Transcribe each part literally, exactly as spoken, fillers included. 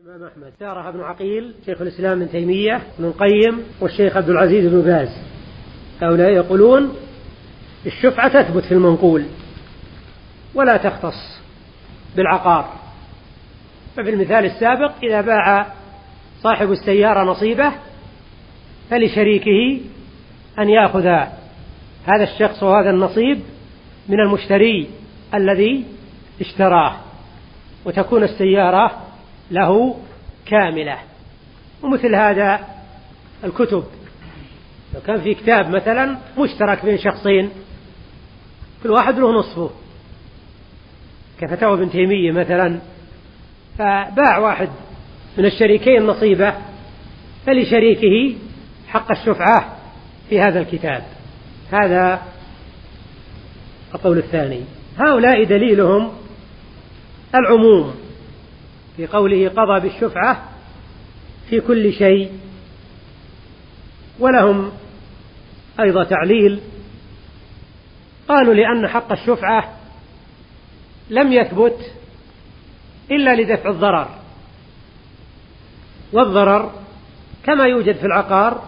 الإمام أحمد سارها ابن عقيل شيخ الإسلام ابن تيمية ابن القيم والشيخ عبد العزيز بن باز، هؤلاء يقولون الشفعة تثبت في المنقول ولا تختص بالعقار. ففي المثال السابق إذا باع صاحب السيارة نصيبه فلشريكه أن يأخذ هذا الشخص وهذا النصيب من المشتري الذي اشتراه، وتكون السيارة له كاملة. ومثل هذا الكتب، لو كان في كتاب مثلا مشترك بين شخصين كل واحد له نصفه كفتاوى ابن تيمية مثلا، فباع واحد من الشريكين نصيبه فلشريكه حق الشفعة في هذا الكتاب. هذا القول الثاني. هؤلاء دليلهم العموم في قوله قضى بالشفعة في كل شيء، ولهم أيضا تعليل، قالوا لأن حق الشفعة لم يثبت إلا لدفع الضرر، والضرر كما يوجد في العقار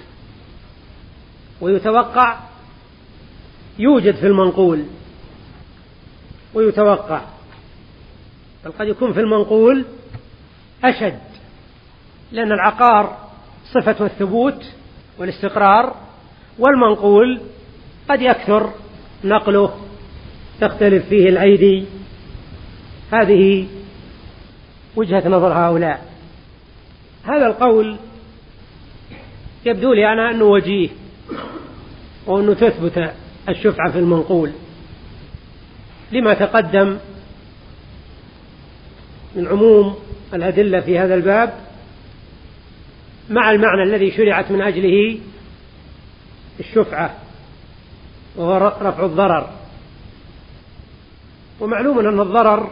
ويتوقع يوجد في المنقول ويتوقع، بل قد يكون في المنقول أشد، لأن العقار صفة الثبوت والاستقرار، والمنقول قد يكثر نقله تختلف فيه الأيدي. هذه وجهة نظر هؤلاء. هذا القول يبدو لي أنا أنه وجيه، وأنه تثبت الشفعة في المنقول لما تقدم من عموم الأدلة في هذا الباب مع المعنى الذي شرعت من أجله الشفعة وهو رفع الضرر. ومعلوم أن الضرر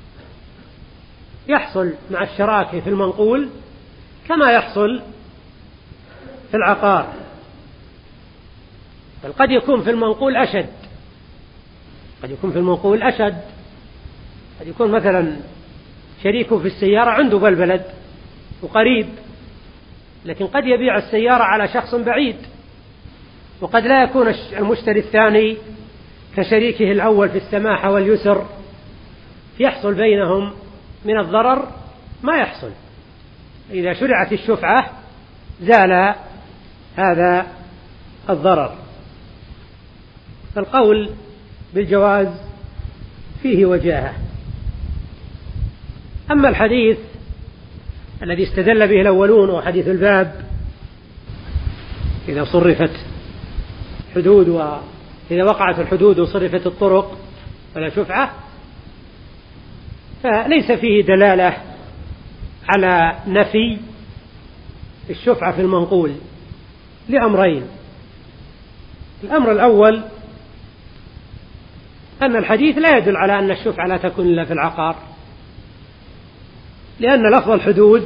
يحصل مع الشراكة في المنقول كما يحصل في العقار، بل قد يكون في المنقول أشد، قد يكون في المنقول أشد قد يكون مثلا شريكه في السيارة عنده بالبلد وقريب، لكن قد يبيع السيارة على شخص بعيد، وقد لا يكون المشتري الثاني كشريكه الأول في السماحة واليسر، يحصل بينهم من الضرر ما يحصل. إذا شرعت الشفعة زال هذا الضرر. فالقول بالجواز فيه وجاهة. أما الحديث الذي استدل به الأولون وحديث الباب إذا صرفت حدود وإذا وقعت الحدود وصرفت الطرق فلا شفعة، فليس فيه دلالة على نفي الشفعة في المنقول لأمرين. الأمر الأول أن الحديث لا يدل على أن الشفعة لا تكون إلا في العقار، لأن لفظ الحدود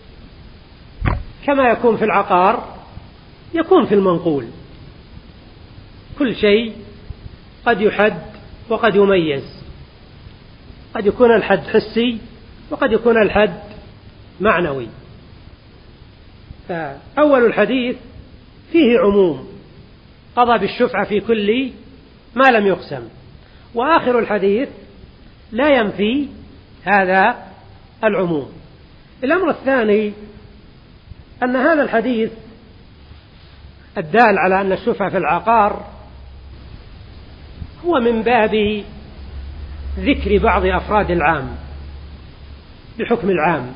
كما يكون في العقار يكون في المنقول. كل شيء قد يحد وقد يميز، قد يكون الحد حسي وقد يكون الحد معنوي. فأول الحديث فيه عموم قضى بالشفعة في كل ما لم يقسم، وآخر الحديث لا ينفي هذا العموم. الأمر الثاني أن هذا الحديث الدال على أن الشفعة في العقار هو من باب ذكر بعض أفراد العام بحكم العام،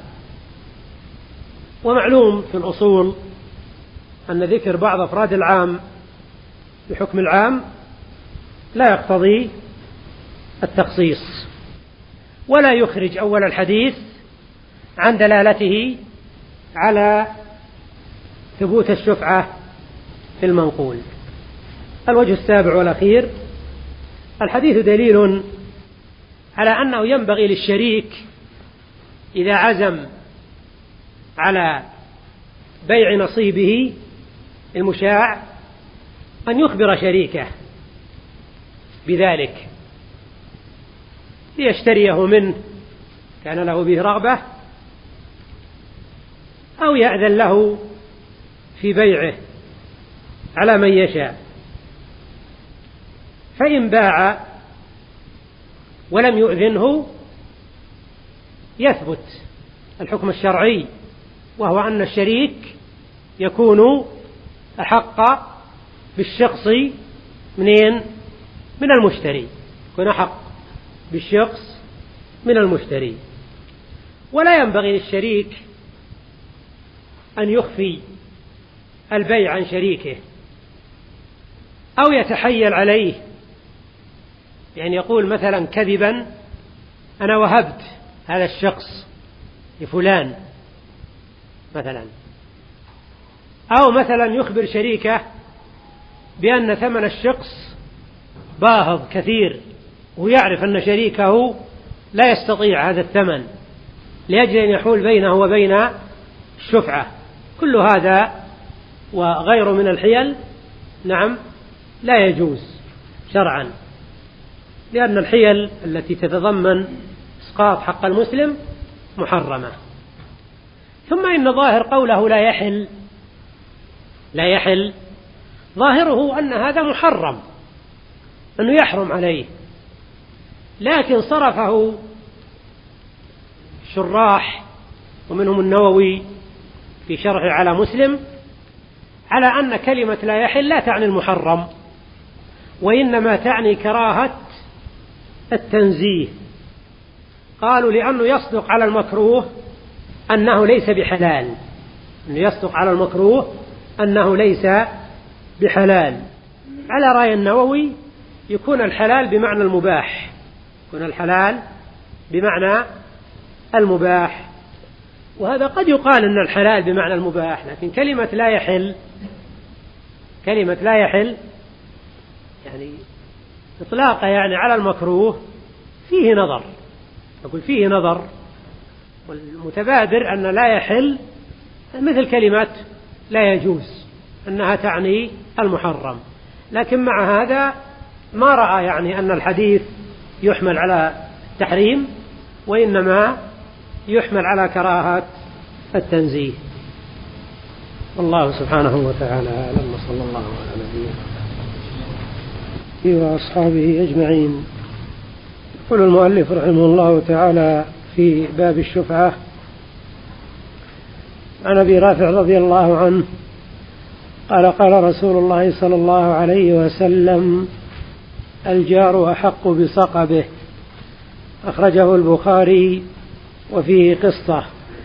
ومعلوم في الأصول أن ذكر بعض أفراد العام بحكم العام لا يقتضي التخصيص، ولا يخرج أول الحديث عن دلالته على ثبوت الشفعة في المنقول. الوجه السابع والأخير: الحديث دليل على أنه ينبغي للشريك إذا عزم على بيع نصيبه المشاع أن يخبر شريكه بذلك ليشتريه منه كان له به رغبة، أو يأذن له في بيعه على من يشاء. فإن باع ولم يؤذنه يثبت الحكم الشرعي، وهو أن الشريك يكون أحق بالشخص منين؟ من المشتري، يكون أحق بالشخص من المشتري. ولا ينبغي للشريك أن يخفي البيع عن شريكه أو يتحيل عليه، يعني يقول مثلا كذبا أنا وهبت هذا الشخص لفلان مثلا، أو مثلا يخبر شريكه بأن ثمن الشخص باهظ كثير ويعرف أن شريكه لا يستطيع هذا الثمن لأجل أن يحول بينه وبين الشفعة. كل هذا وغيره من الحيل نعم لا يجوز شرعا، لأن الحيل التي تتضمن إسقاط حق المسلم محرمة. ثم إن ظاهر قوله لا يحل لا يحل ظاهره أن هذا محرم، أنه يحرم عليه، لكن صرفه الشراح ومنهم النووي في شرحه على مسلم على أن كلمة لا يحل لا تعني المحرم، وإنما تعني كراهة التنزيه. قالوا لأنه يصدق على المكروه أنه ليس بحلال، أنه يصدق على المكروه أنه ليس بحلال. على رأي النووي يكون الحلال بمعنى المباح، يكون الحلال بمعنى المباح، وهذا قد يقال أن الحلال بمعنى المباح، لكن كلمة لا يحل كلمة لا يحل يعني إطلاقه يعني على المكروه فيه نظر، أقول فيه نظر، والمتبادر أن لا يحل مثل كلمة لا يجوز أنها تعني المحرم، لكن مع هذا ما رأى يعني أن الحديث يحمل على التحريم، وإنما يحمل على كراهة التنزيه. والله سبحانه وتعالى أعلم، وصلى الله على نبينا وأصحابه أجمعين. يقول المؤلف رحمه الله تعالى في باب الشفعة عن أبي رافع رضي الله عنه قال قال رسول الله صلى الله عليه وسلم الجار أحق بصقبه، أخرجه البخاري وفيه قصة.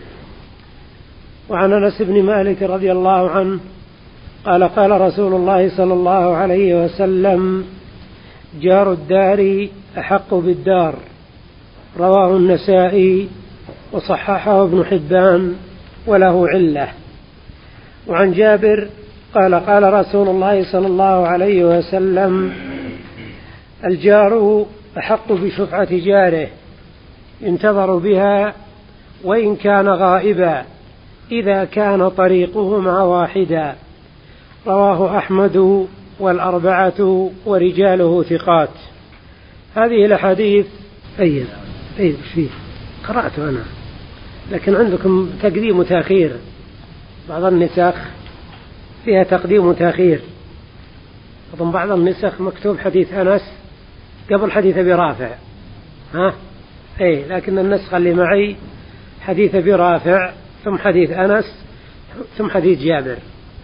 وعن أنس بن مالك رضي الله عنه قال قال رسول الله صلى الله عليه وسلم جار الدار أحق بالدار، رواه النسائي وصححه ابن حبان وله علة. وعن جابر قال قال رسول الله صلى الله عليه وسلم الجار أحق بشفعة جاره ينتظر بها وإن كان غائبا إذا كان طريقهما واحدا، رواه أحمد والأربعة ورجاله ثقات. هذه الأحاديث أي أي فيه قرأت أنا، لكن عندكم تقديم وتأخير، بعض النسخ فيها تقديم وتأخير، أظن بعض النسخ مكتوب حديث أنس قبل حديث أبي رافع، ها أي، لكن النسخة اللي معي حديث أبي رافع ثم حديث أنس ثم حديث جابر.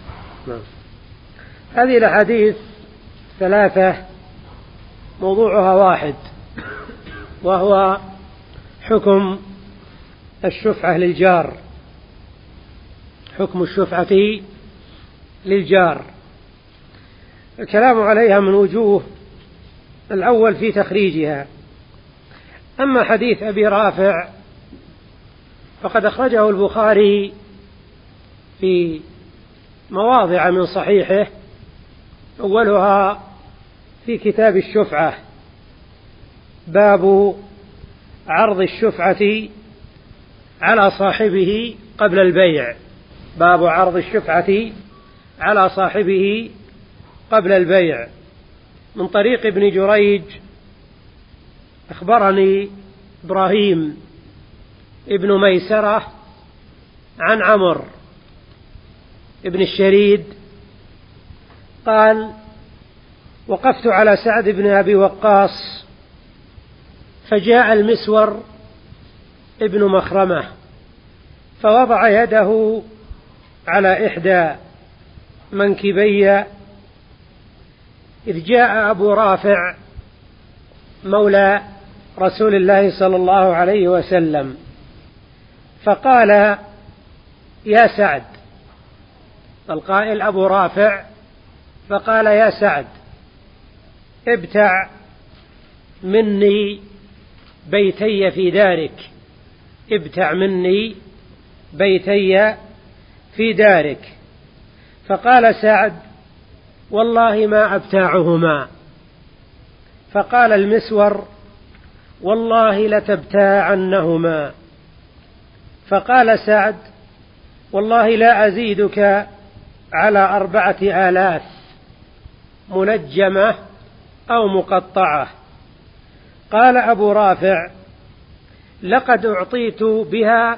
هذه الأحاديث ثلاثة موضوعها واحد، وهو حكم الشفعة للجار، حكم الشفعة للجار. الكلام عليها من وجوه، الأول في تخريجها. أما حديث أبي رافع فقد أخرجه البخاري في مواضع من صحيحه، أولها في كتاب الشفعة، باب عرض الشفعة على صاحبه قبل البيع، باب عرض الشفعة على صاحبه قبل البيع. من طريق ابن جريج أخبرني إبراهيم ابن ميسرة عن عمر ابن الشريد قال: وقفت على سعد بن أبي وقاص فجاء المسور ابن مخرمة فوضع يده على إحدى منكبي، إذ جاء أبو رافع مولى رسول الله صلى الله عليه وسلم فقال: يا سعد. القائل أبو رافع، فقال: يا سعد، ابتع مني بيتي في دارك، ابتع مني بيتي في دارك. فقال سعد: والله ما أبتاعهما. فقال المسور: والله لتبتاعنهما. فقال سعد: والله لا أزيدك على أربعة آلاف منجمة أو مقطعة. قال أبو رافع: لقد أعطيت بها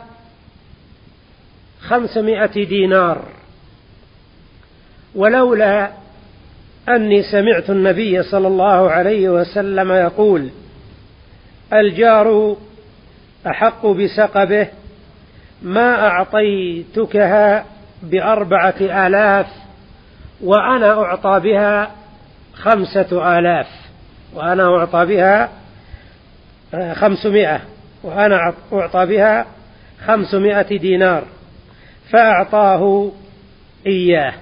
خمسمائة دينار، ولولا أني سمعت النبي صلى الله عليه وسلم يقول: الجار أحق بسقبه، ما أعطيتكها بأربعة آلاف وأنا أعطى بها خمسة آلاف، وأنا أعطى بها خمسمائة، وأنا أعطى بها خمسمائة دينار. فأعطاه إياه.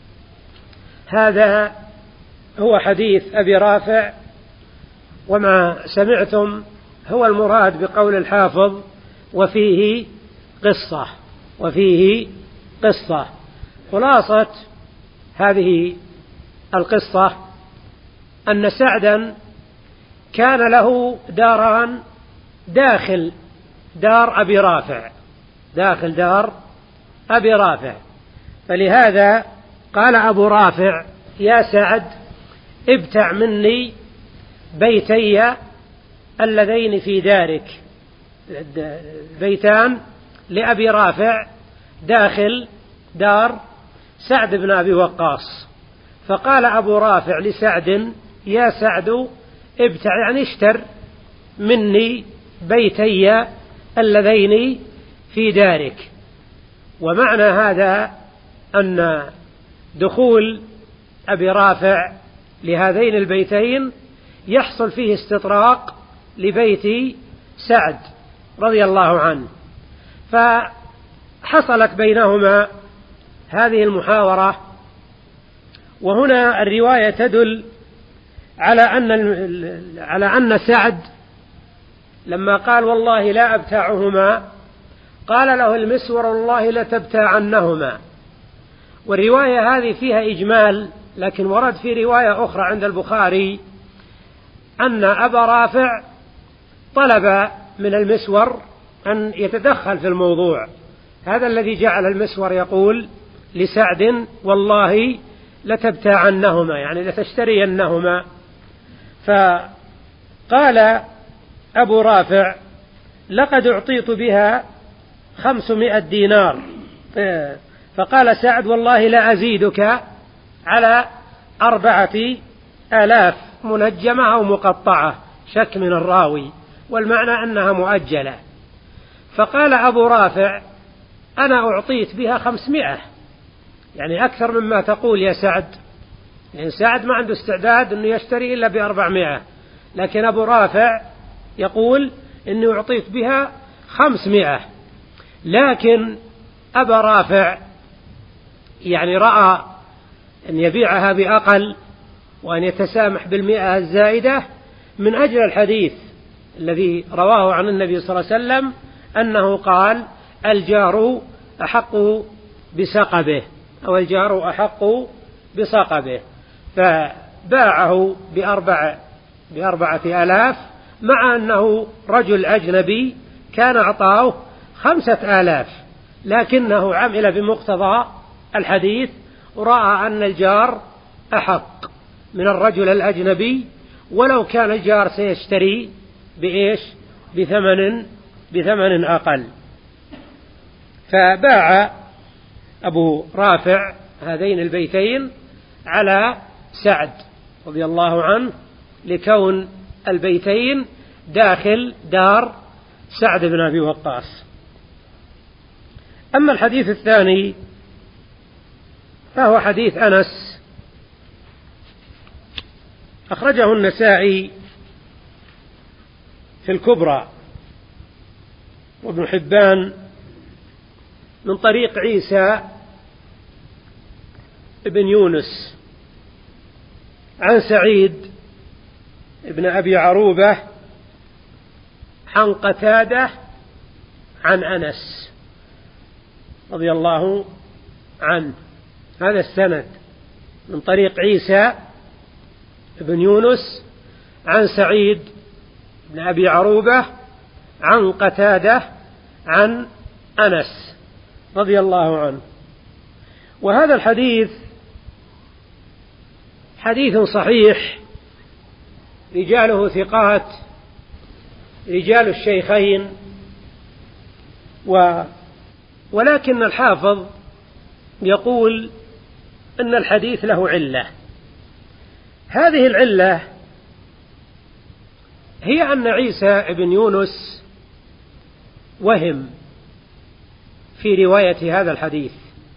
هذا هو حديث أبي رافع، وما سمعتم هو المراد بقول الحافظ: وفيه قصة، وفيه قصة. خلاصة هذه القصة أن سعدا كان له داران داخل دار أبي رافع، داخل دار أبي رافع، فلهذا قال أبو رافع: يا سعد، ابتع مني بيتي اللذين في دارك. بيتان لأبي رافع داخل دار سعد بن أبي وقاص. فقال أبو رافع لسعد: يا سعد، ابتع، يعني اشتر مني بيتي اللذين في دارك. ومعنى هذا أن دخول أبي رافع لهذين البيتين يحصل فيه استطراق لبيت سعد رضي الله عنه، فحصلت بينهما هذه المحاورة. وهنا الرواية تدل على أن على أن سعد لما قال: والله لا أبتاعهما، قال له المسور: والله لتبتاعنهما. والرواية هذه فيها إجمال، لكن ورد في رواية أخرى عند البخاري أن أبا رافع طلب من المسور أن يتدخل في الموضوع. هذا الذي جعل المسور يقول لسعد: والله لتبتاعنهما، يعني لتشترينهما. فقال أبو رافع: لقد أعطيت بها خمسمائة دينار. فقال سعد: والله لا أزيدك على أربعة آلاف منجمة أو مقطعة، شك من الراوي، والمعنى أنها مؤجلة. فقال أبو رافع: أنا أعطيت بها خمسمائة، يعني أكثر مما تقول يا سعد. يعني سعد ما عنده استعداد أنه يشتري إلا بأربعمائة، لكن أبو رافع يقول إني أعطيت بها خمسمائة. لكن أبا رافع يعني رأى أن يبيعها بأقل وأن يتسامح بالمئة الزائدة من أجل الحديث الذي رواه عن النبي صلى الله عليه وسلم أنه قال: الجار أحق بسقبه، أو الجار أحق بسقبه. فباعه بأربع بأربعة آلاف، مع أنه رجل أجنبي كان أعطاه خمسة آلاف، لكنه عمل بمقتضى الحديث ورأى أن الجار أحق من الرجل الأجنبي، ولو كان الجار سيشتري بإيش؟ بثمن بثمن أقل. فباع أبو رافع هذين البيتين على سعد رضي الله عنه لكون البيتين داخل دار سعد بن أبي وقاص. أما الحديث الثاني فهو حديث أنس، أخرجه النسائي في الكبرى وابن حبان من طريق عيسى بن يونس عن سعيد بن أبي عروبة عن قتادة عن أنس رضي الله عنه. هذا السند من طريق عيسى بن يونس عن سعيد بن أبي عروبة عن قتادة عن أنس رضي الله عنه. وهذا الحديث حديث صحيح، رجاله ثقات، رجال الشيخين، و ولكن الحافظ يقول إن الحديث له علة. هذه العلة هي أن عيسى بن يونس وهم في رواية هذا الحديث،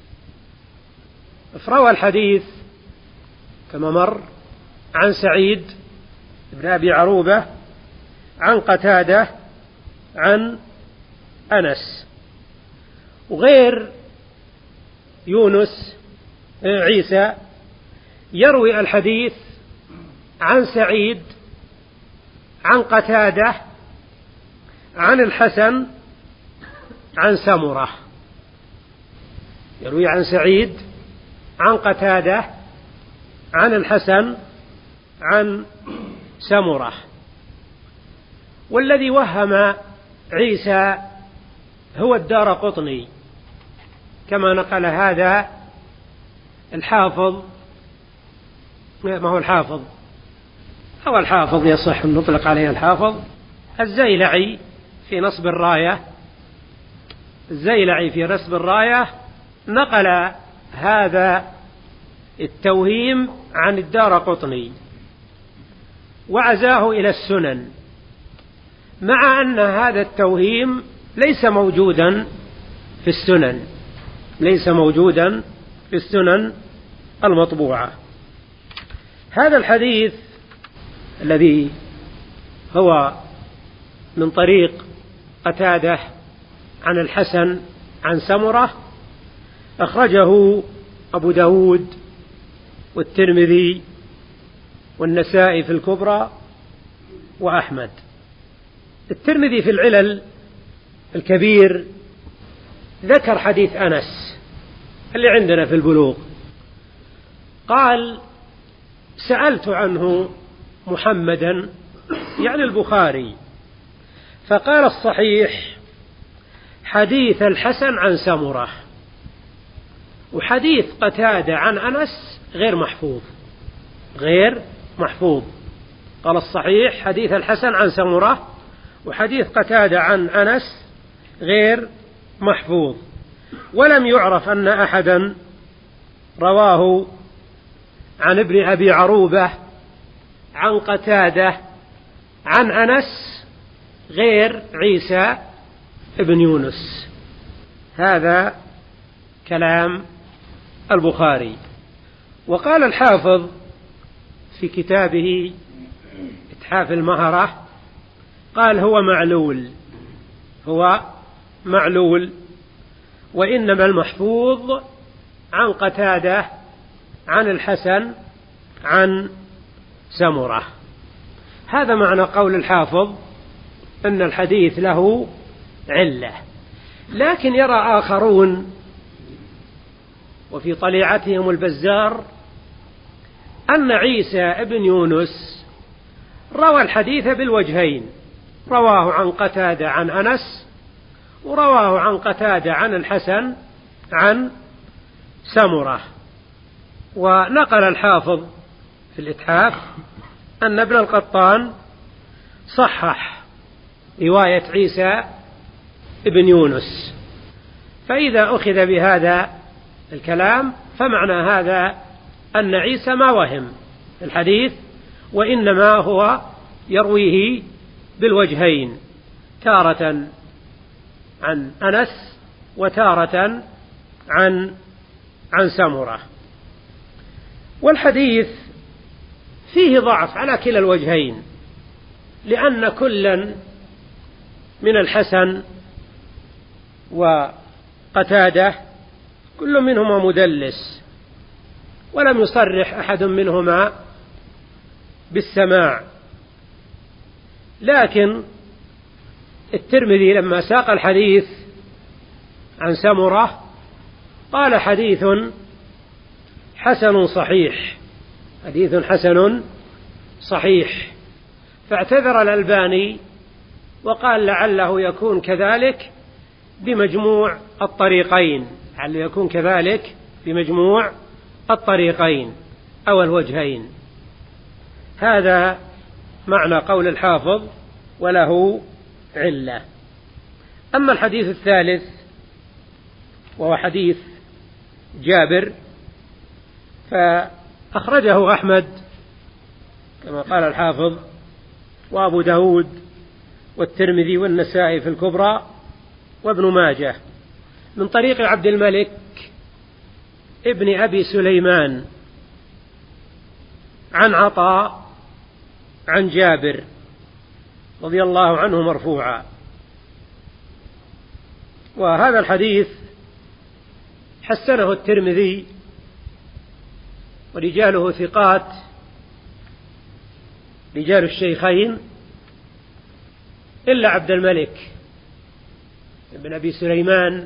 فروى الحديث كما مر عن سعيد بن أبي عروبة عن قتادة عن أنس، وغير يونس عيسى يروي الحديث عن سعيد عن قتادة عن الحسن عن سمرة، يروي عن سعيد عن قتادة عن الحسن عن سمرة. والذي وهم عيسى هو الدارقطني كما نقل هذا الحافظ، ما هو الحافظ هو الحافظ يصح أن نطلق عليه الحافظ الزيلعي في نصب الراية، الزيلعي في نصب الراية نقل هذا التوهيم عن الدارقطني وعزاه إلى السنن، مع أن هذا التوهيم ليس موجودا في السنن، ليس موجودا في السنن المطبوعة. هذا الحديث الذي هو من طريق قتادة عن الحسن عن سمرة أخرجه أبو داود والترمذي والنسائي في الكبرى وأحمد. الترمذي في العلل الكبير ذكر حديث أنس اللي عندنا في البلوغ، قال سألت عنه محمدا يعني البخاري فقال الصحيح حديث الحسن عن سمرة، وحديث قتادة عن أنس غير محفوظ، غير محفوظ. قال الصحيح حديث الحسن عن سمرة، وحديث قتادة عن أنس غير محفوظ. ولم يعرف أن أحدا رواه عن ابن أبي عروبة عن قتادة عن أنس غير عيسى ابن يونس. هذا كلام البخاري. وقال الحافظ في كتابه إتحاف المهرة قال هو معلول، هو معلول، وإنما المحفوظ عن قتادة عن الحسن عن سمرة. هذا معنى قول الحافظ أن الحديث له علة. لكن يرى آخرون وفي طليعتهم البزار أن عيسى ابن يونس روى الحديث بالوجهين، رواه عن قتادة عن أنس، ورواه عن قتادة عن الحسن عن سمرة. ونقل الحافظ في الإتحاف أن ابن القطان صحح رواية عيسى ابن يونس. فإذا أخذ بهذا الكلام، فمعنى هذا أن عيسى ما وهم الحديث، وإنما هو يرويه بالوجهين، تارة عن أنس وتارة عن عن سمرة. والحديث فيه ضعف على كلا الوجهين، لأن كلا من الحسن وقتادة كل منهما مدلس، ولم يصرح أحد منهما بالسماع. لكن الترمذي لما ساق الحديث عن سمرة قال حديث حسن صحيح، حديث حسن صحيح، فاعتذر الألباني وقال لعله يكون كذلك بمجموع الطريقين، لعله يكون كذلك بمجموع الطريقين أو الوجهين. هذا معنى قول الحافظ وله علة. أما الحديث الثالث وهو حديث جابر فأخرجه أحمد كما قال الحافظ، وأبو داود والترمذي والنسائي في الكبرى وابن ماجه من طريق عبد الملك ابن أبي سليمان عن عطاء عن جابر رضي الله عنه مرفوعا. وهذا الحديث حسنه الترمذي ورجاله ثقات رجال الشيخين إلا عبد الملك ابن أبي سليمان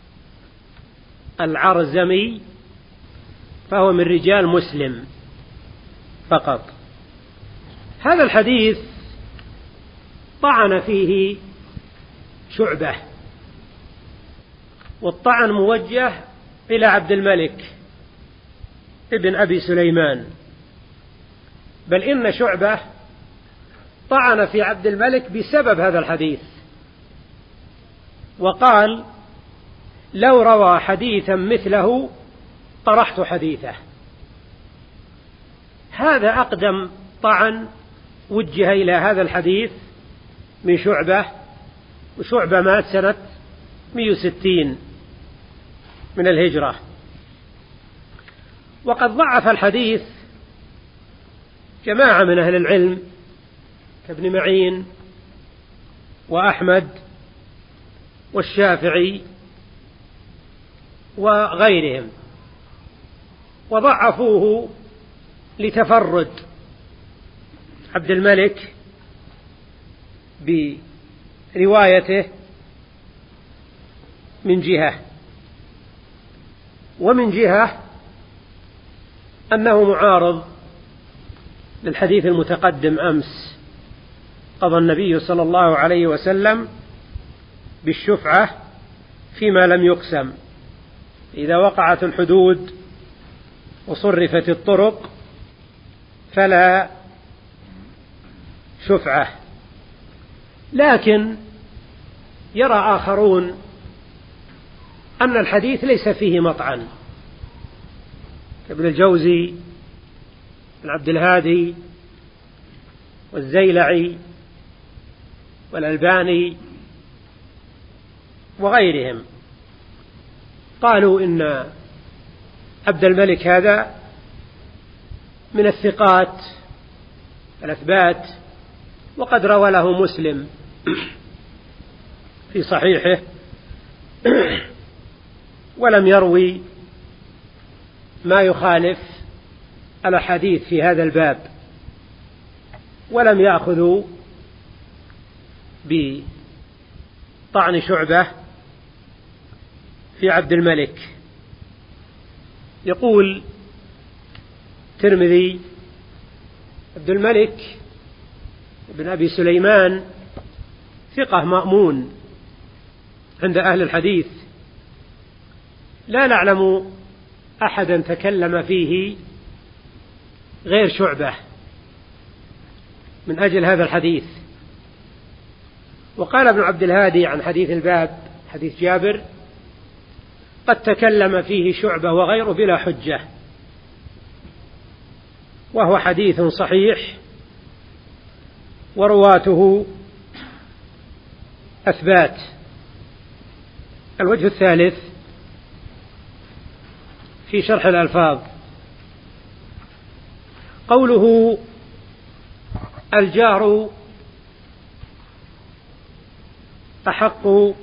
العرزمي، فهو من رجال مسلم فقط. هذا الحديث طعن فيه شعبة، والطعن موجه إلى عبد الملك ابن أبي سليمان، بل إن شعبة طعن في عبد الملك بسبب هذا الحديث، وقال لو روى حديثا مثله طرحت حديثه. هذا أقدم طعن وجه إلى هذا الحديث من شعبة، وشعبة مات سنة مئة وستين من الهجرة. وقد ضعف الحديث جماعة من أهل العلم كابن معين وأحمد والشافعي وغيرهم، وضعفوه لتفرد عبد الملك بروايته من جهة، ومن جهة أنه معارض للحديث المتقدم أمس. قضى النبي صلى الله عليه وسلم بالشفعة فيما لم يقسم، إذا وقعت الحدود وصرفت الطرق فلا شفعة. لكن يرى آخرون أن الحديث ليس فيه مطعن، كابن الجوزي بن عبد الهادي والزيلعي والألباني وغيرهم، قالوا إن عبد الملك هذا من الثقات الأثبات، وقد روى له مسلم في صحيحه ولم يروي ما يخالف الأحاديث في هذا الباب، ولم يأخذوا بطعن شعبة في عبد الملك. يقول الترمذي عبد الملك بن أبي سليمان ثقة مأمون عند أهل الحديث، لا نعلم أحدا تكلم فيه غير شعبة من أجل هذا الحديث. وقال ابن عبد الهادي عن حديث الباب حديث جابر قد تكلم فيه شعبة وغيره بلا حجة، وهو حديث صحيح ورواته أثبات. الوجه الثالث في شرح الألفاظ قوله الجار أحق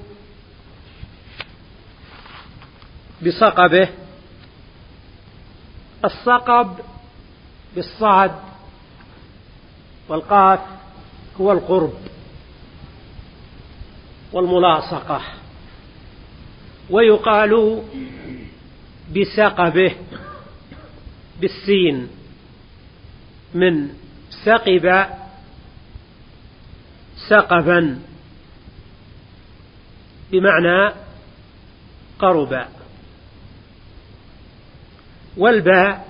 بصقبه. الصقب بالصاد والقاف هو القرب والملاصقة، ويقال بسقبه بالسين من سقب سقبا بمعنى قرب، والباء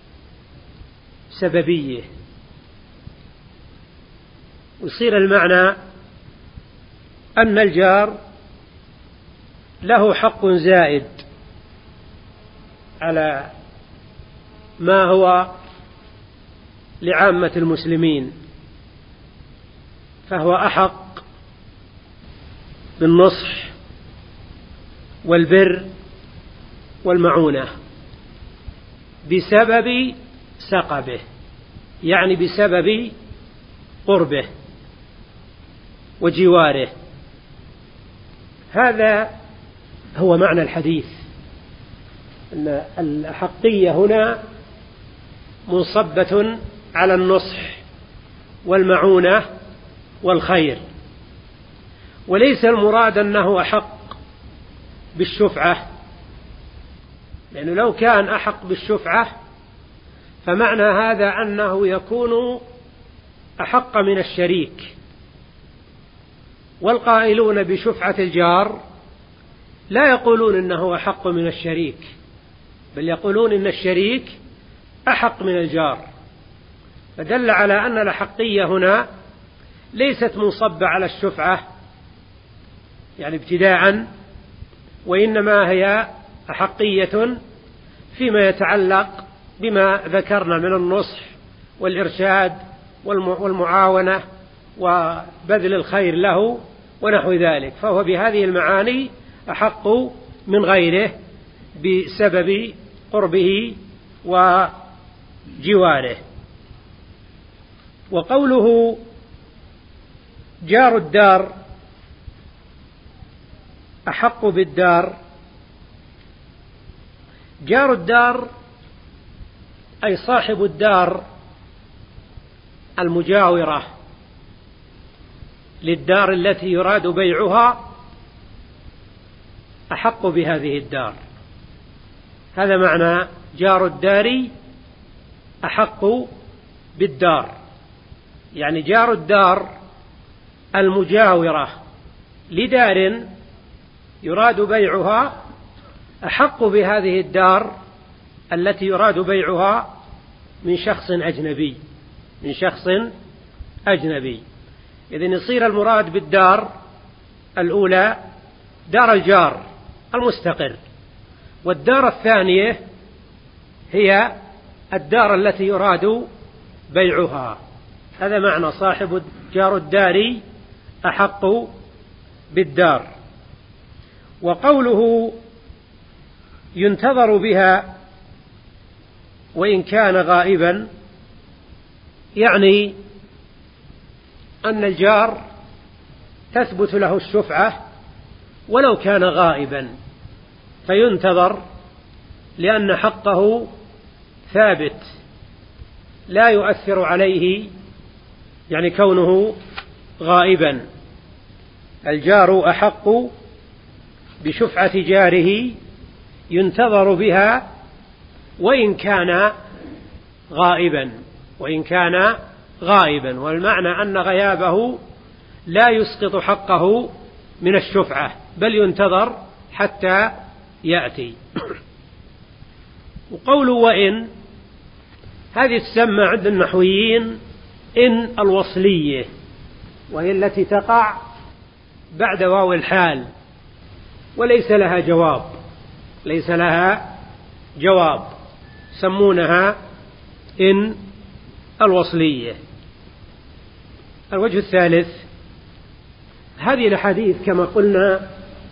سببيه، ويصير المعنى أن الجار له حق زائد على ما هو لعامة المسلمين، فهو أحق بالنصح والبر والمعونة بسبب سقبه، يعني بسبب قربه وجواره. هذا هو معنى الحديث، أن الأحقية هنا منصبة على النصح والمعونة والخير، وليس المراد أنه أحق بالشفعة، لأنه لو كان أحق بالشفعة فمعنى هذا أنه يكون أحق من الشريك. والقائلون بشفعة الجار لا يقولون إنه أحق من الشريك، بل يقولون إن الشريك أحق من الجار، فدل على أن الأحقية هنا ليست منصبة على الشفعة يعني ابتداء، وإنما هي أحقية فيما يتعلق بما ذكرنا من النصح والإرشاد والمعاونة وبذل الخير له ونحو ذلك، فهو بهذه المعاني أحق من غيره بسبب قربه وجواره. وقوله جار الدار أحق بالدار، جار الدار أي صاحب الدار المجاورة للدار التي يراد بيعها أحق بهذه الدار. هذا معنى جار الدار أحق بالدار، يعني جار الدار المجاورة لدار يراد بيعها أحق بهذه الدار التي يراد بيعها من شخص أجنبي من شخص أجنبي إذن يصير المراد بالدار الأولى دار الجار المستقر، والدار الثانية هي الدار التي يراد بيعها. هذا معنى صاحب جار الدار أحق بالدار. وقوله ينتظر بها وإن كان غائبا، يعني أن الجار تثبت له الشفعة ولو كان غائبا، فينتظر لأن حقه ثابت لا يؤثر عليه يعني كونه غائبا. الجار أحق بشفعة جاره ينتظر بها وإن كان غائبا وإن كان غائبا والمعنى أن غيابه لا يسقط حقه من الشفعة، بل ينتظر حتى يأتي. وقول وإن هذه تسمى عند النحويين إن الوصلية، وهي التي تقع بعد واو الحال وليس لها جواب، ليس لها جواب، سمونها إن الوصلية. الوجه الثالث، هذه الأحاديث كما قلنا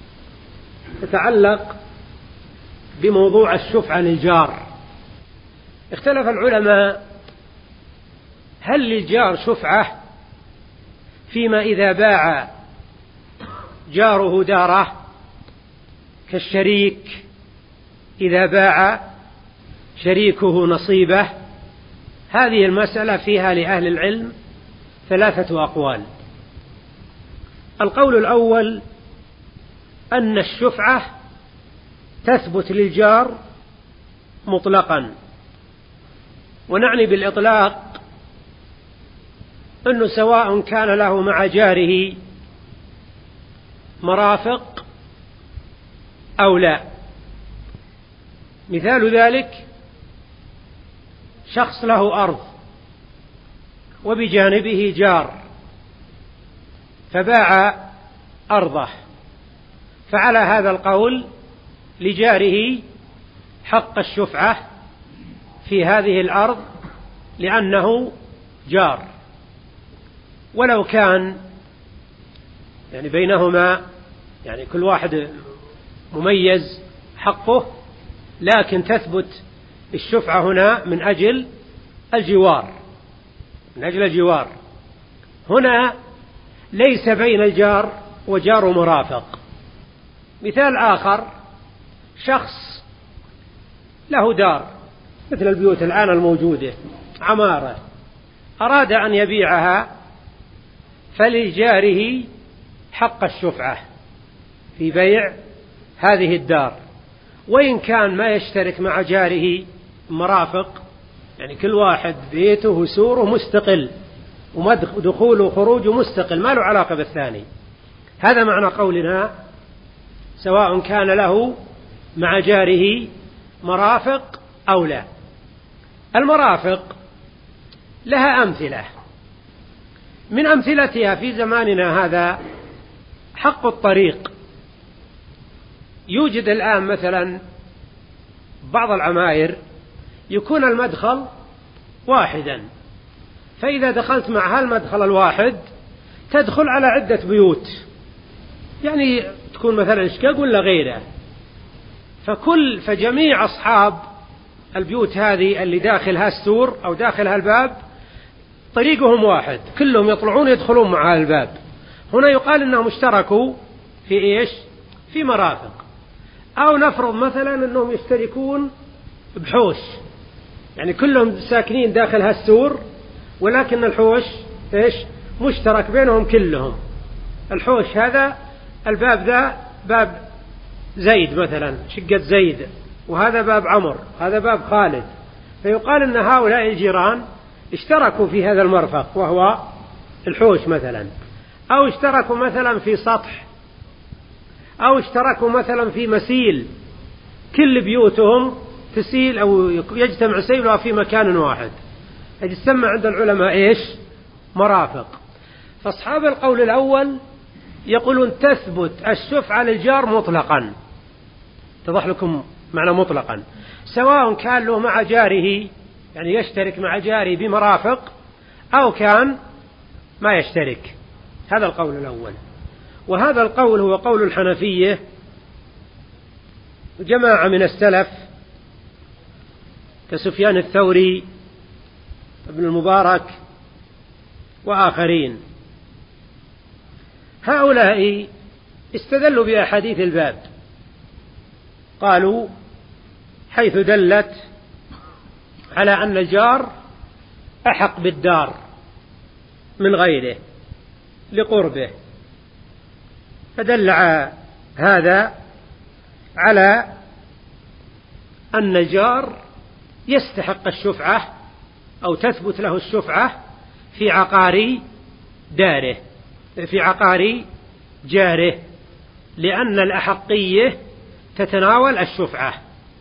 تتعلق بموضوع الشفعة للجار. اختلف العلماء هل للجار شفعة فيما إذا باع جاره داره، كالشريك إذا باع شريكه نصيبه. هذه المسألة فيها لأهل العلم ثلاثة أقوال. القول الأول أن الشفعة تثبت للجار مطلقا، ونعني بالإطلاق أنه سواء كان له مع جاره مرافق أو لا. مثال ذلك شخص له أرض وبجانبه جار فباع أرضه، فعلى هذا القول لجاره حق الشفعة في هذه الأرض لأنه جار، ولو كان يعني بينهما يعني كل واحد مميز حقه، لكن تثبت الشفعة هنا من أجل الجوار، من أجل الجوار. هنا ليس بين الجار وجار مرافق. مثال آخر، شخص له دار مثل البيوت الآن الموجودة، عمارة، أراد أن يبيعها، فلجاره حق الشفعة في بيع هذه الدار، وإن كان ما يشترك مع جاره مرافق، يعني كل واحد بيته وسوره مستقل ودخوله وخروجه مستقل، ما له علاقة بالثاني. هذا معنى قولنا سواء كان له مع جاره مرافق أو لا. المرافق لها أمثلة، من أمثلتها في زماننا هذا حق الطريق. يوجد الآن مثلا بعض العماير يكون المدخل واحدا، فإذا دخلت مع هالمدخل الواحد تدخل على عدة بيوت، يعني تكون مثلا شقق ولا غيره، فكل فجميع أصحاب البيوت هذه اللي داخلها السور أو داخلها الباب طريقهم واحد، كلهم يطلعون يدخلون مع الباب. هنا يقال إنهم اشتركوا في إيش؟ في مرافق. أو نفرض مثلا أنهم يشتركون بحوش، يعني كلهم ساكنين داخل هالسور، ولكن الحوش إيش؟ مشترك بينهم كلهم. الحوش هذا الباب ذا باب زيد مثلا، شقة زيد، وهذا باب عمر، هذا باب خالد، فيقال أن هؤلاء الجيران اشتركوا في هذا المرفق وهو الحوش مثلا، أو اشتركوا مثلا في سطح، أو اشتركوا مثلا في مسيل، كل بيوتهم تسيل أو يجتمع سيلها في مكان واحد، يسمى عند العلماء إيش؟ مرافق. فأصحاب القول الأول يقولون تثبت الشفعة للجار مطلقا، اتضح لكم معنى مطلقا، سواء كان له مع جاره يعني يشترك مع جاره بمرافق أو كان ما يشترك. هذا القول الأول. وهذا القول هو قول الحنفية جماعة من السلف كسفيان الثوري ابن المبارك وآخرين. هؤلاء استدلوا بأحاديث الباب، قالوا حيث دلت على أن الجار أحق بالدار من غيره لقربه، فدل هذا على أن الجار يستحق الشفعة أو تثبت له الشفعة في عقار داره، في عقار جاره، لأن الأحقية تتناول الشفعة.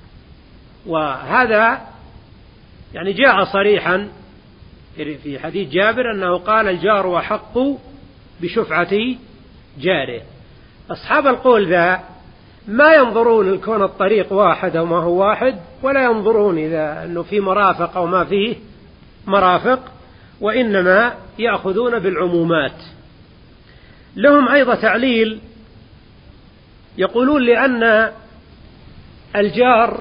وهذا يعني جاء صريحا في حديث جابر أنه قال الجار أحق بشفعة جاره. أصحاب القول ذا ما ينظرون لكون الطريق واحد أو ما هو واحد، ولا ينظرون إذا أنه في مرافق أو ما فيه مرافق، وإنما يأخذون بالعمومات. لهم أيضا تعليل، يقولون لأن الجار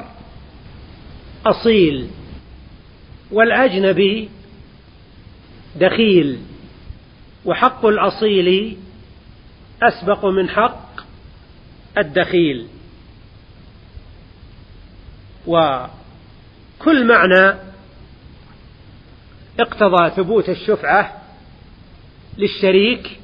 أصيل والأجنبي دخيل، وحق الأصيل أسبق من حق الدخيل. وكل معنى اقتضى ثبوت الشفعة للشريك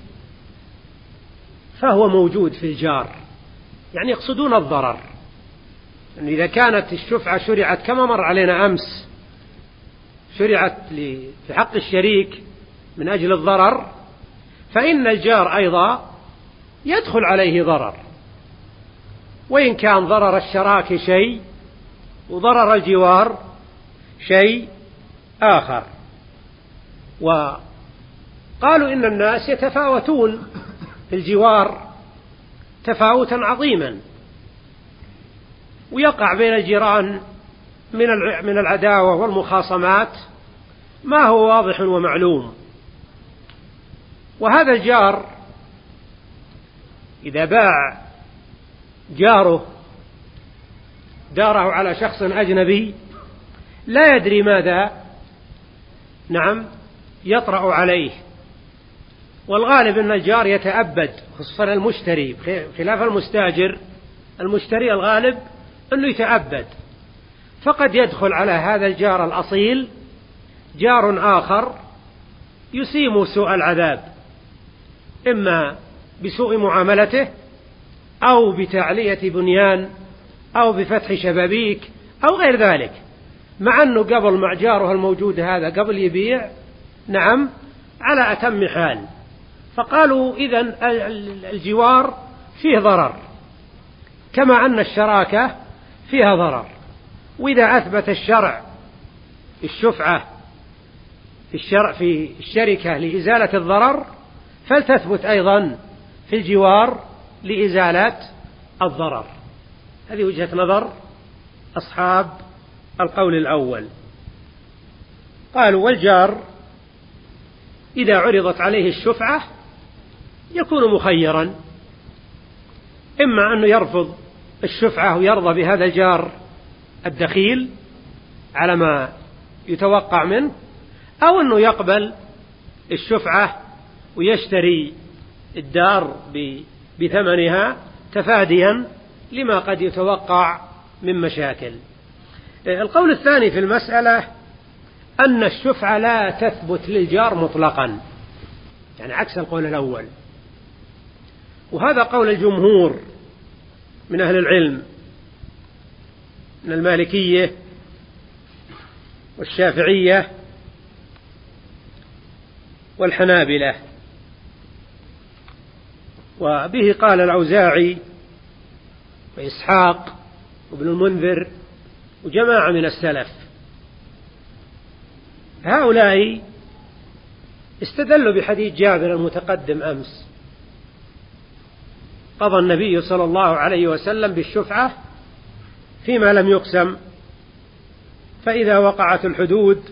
فهو موجود في الجار، يعني يقصدون الضرر. يعني إذا كانت الشفعة شرعت كما مر علينا أمس، شرعت في حق الشريك من أجل الضرر، فإن الجار أيضا يدخل عليه ضرر، وإن كان ضرر الشراك شيء وضرر الجوار شيء آخر. وقالوا إن الناس يتفاوتون في الجوار تفاوتا عظيما، ويقع بين الجيران من العداوة والمخاصمات ما هو واضح ومعلوم. وهذا الجار إذا باع جاره داره على شخص أجنبي لا يدري ماذا نعم يطرأ عليه، والغالب أن الجار يتأبد، خصوصا المشتري خلاف المستاجر. المشتري الغالب أنه يتأبد، فقد يدخل على هذا الجار الأصيل جار آخر يسيم سوء العذاب، إما بسوء معاملته أو بتعلية بنيان أو بفتح شبابيك أو غير ذلك، مع أنه قبل مع جاره الموجود هذا قبل يبيع نعم على أتم حال. فقالوا إذن الجوار فيه ضرر كما أن الشراكة فيها ضرر، وإذا أثبت الشرع الشفعة في الشرع في الشركة لإزالة الضرر فلتثبت أيضا في الجوار لإزالة الضرر. هذه وجهة نظر أصحاب القول الأول. قالوا والجار إذا عرضت عليه الشفعة يكون مخيرا، إما أنه يرفض الشفعة ويرضى بهذا الجار الدخيل على ما يتوقع منه، أو أنه يقبل الشفعة ويشتري الدار بثمنها تفاديا لما قد يتوقع من مشاكل. القول الثاني في المسألة أن الشفعة لا تثبت للجار مطلقا، يعني عكس القول الأول، وهذا قول الجمهور من أهل العلم من المالكية والشافعية والحنابلة. وبه قال الأوزاعي وإسحاق وابن المنذر وجماعة من السلف. هؤلاء استدلوا بحديث جابر المتقدم أمس، قضى النبي صلى الله عليه وسلم بالشفعة فيما لم يقسم، فإذا وقعت الحدود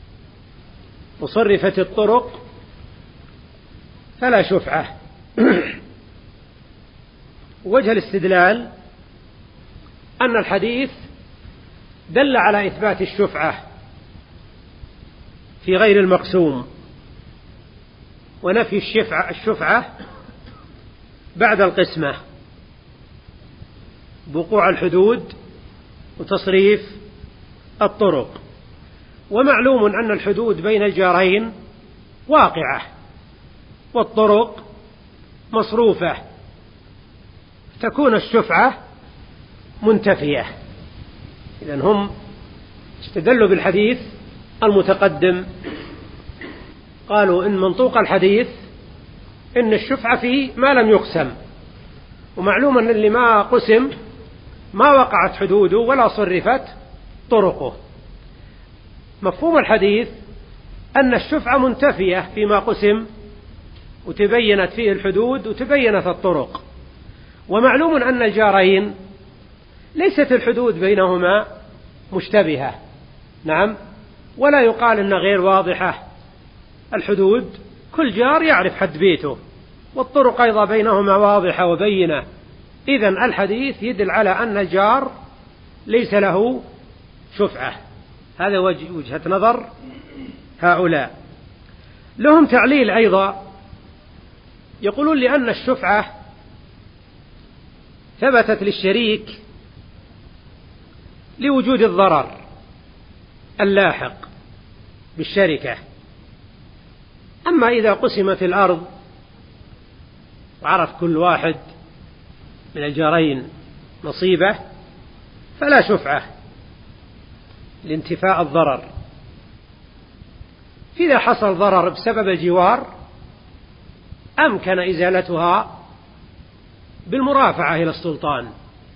وصرفت الطرق فلا شفعة. وجه الاستدلال أن الحديث دل على إثبات الشفعة في غير المقسوم، ونفي الشفعة, الشفعة بعد القسمة بوقوع الحدود وتصريف الطرق. ومعلوم أن الحدود بين الجارين واقعة والطرق مصروفة، تكون الشفعة منتفية. إذن هم استدلوا بالحديث المتقدم، قالوا إن منطوق الحديث إن الشفعة فيه ما لم يقسم، ومعلوم أن اللي ما قسم ما وقعت حدوده ولا صرفت طرقه. مفهوم الحديث أن الشفعة منتفية فيما قسم وتبينت فيه الحدود وتبينت الطرق، ومعلوم أن الجارين ليست الحدود بينهما مشتبهة، نعم، ولا يقال إن غير واضحة. الحدود كل جار يعرف حد بيته، والطرق أيضا بينهما واضحة وبينة. إذن الحديث يدل على أن الجار ليس له شفعة. هذا وجهة نظر هؤلاء. لهم تعليل أيضا، يقولون لأن الشفعة ثبتت للشريك لوجود الضرر اللاحق بالشركة، أما إذا قسمت الأرض وعرف كل واحد من الجارين نصيبه فلا شفعة لانتفاء الضرر. إذا حصل ضرر بسبب الجوار أمكن إزالتها بالمرافعة إلى السلطان.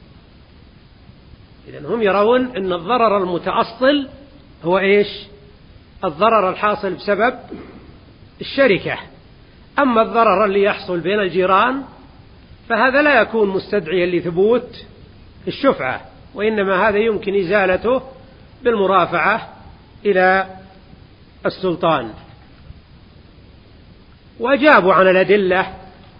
إذن هم يرون أن الضرر المتأصل هو إيش؟ الضرر الحاصل بسبب الشركة. أما الضرر اللي يحصل بين الجيران فهذا لا يكون مستدعيا لثبوت الشفعة، وإنما هذا يمكن إزالته بالمرافعة إلى السلطان. وأجابوا عن الأدلة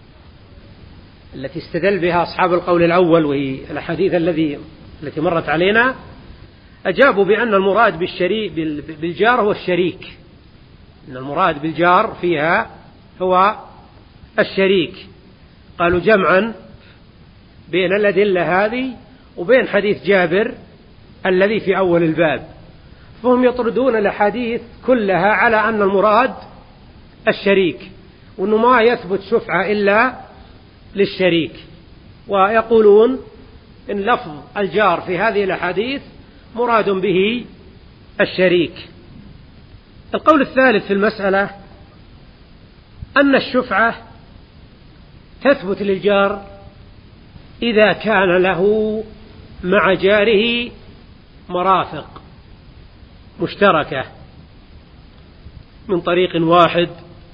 التي استدل بها أصحاب القول الأول، وهي الحديث الذي التي مرت علينا. أجابوا بأن المراد بالشريك بالجار هو الشريك، أن المراد بالجار فيها هو الشريك. قالوا جمعا بين الأدلة هذه وبين حديث جابر الذي في أول الباب، فهم يطردون الأحاديث كلها على أن المراد الشريك، وأنه ما يثبت شفعة إلا للشريك، ويقولون إن لفظ الجار في هذه الأحاديث مراد به الشريك. القول الثالث في المسألة أن الشفعة تثبت للجار إذا كان له مع جاره مرافق مشتركة من طريق واحد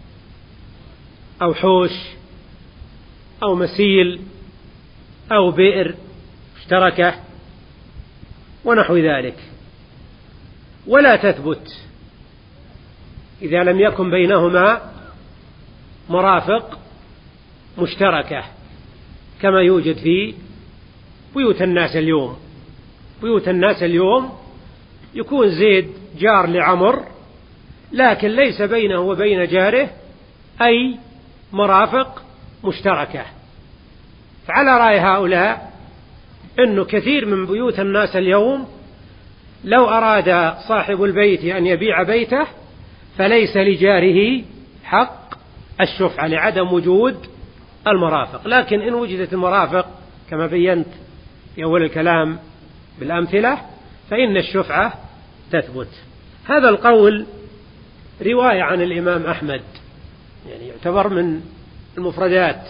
أو حوش أو مسيل أو بئر مشتركة ونحو ذلك، ولا تثبت إذا لم يكن بينهما مرافق مشتركة كما يوجد في بيوت الناس اليوم. بيوت الناس اليوم يكون زيد جار لعمر، لكن ليس بينه وبين جاره أي مرافق مشتركة. فعلى رأي هؤلاء أنه كثير من بيوت الناس اليوم لو أراد صاحب البيت أن يبيع بيته فليس لجاره حق الشفعة لعدم وجود المرافق، لكن إن وجدت المرافق كما بينت في أول الكلام بالأمثلة فإن الشفعة تثبت. هذا القول رواية عن الإمام أحمد، يعني يعتبر من المفردات،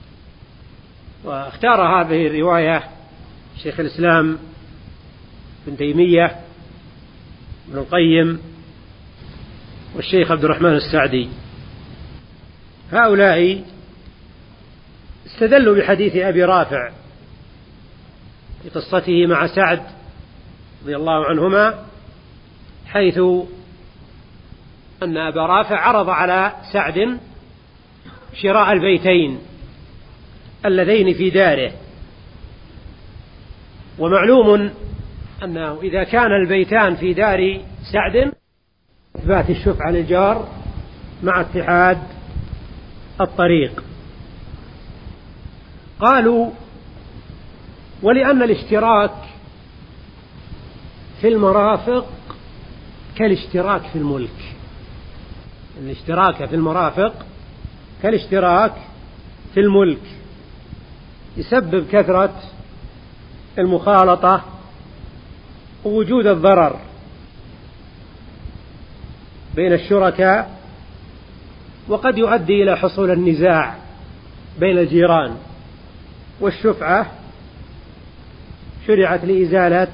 واختار هذه الرواية شيخ الإسلام ابن تيمية ابن القيم والشيخ عبد الرحمن السعدي. هؤلاء استدلوا بحديث أبي رافع في قصته مع سعد رضي الله عنهما، حيث أن أبا رافع عرض على سعد شراء البيتين اللذين في داره. ومعلوم أنه إذا كان البيتان في دار سعد إثبات الشفعة للجار مع اتحاد الطريق. قالوا ولأن الاشتراك في المرافق كالاشتراك في الملك، الاشتراك في المرافق كالاشتراك في الملك، يسبب كثرة المخالطة ووجود الضرر بين الشركاء، وقد يؤدي إلى حصول النزاع بين الجيران، والشفعة شرعت لإزالة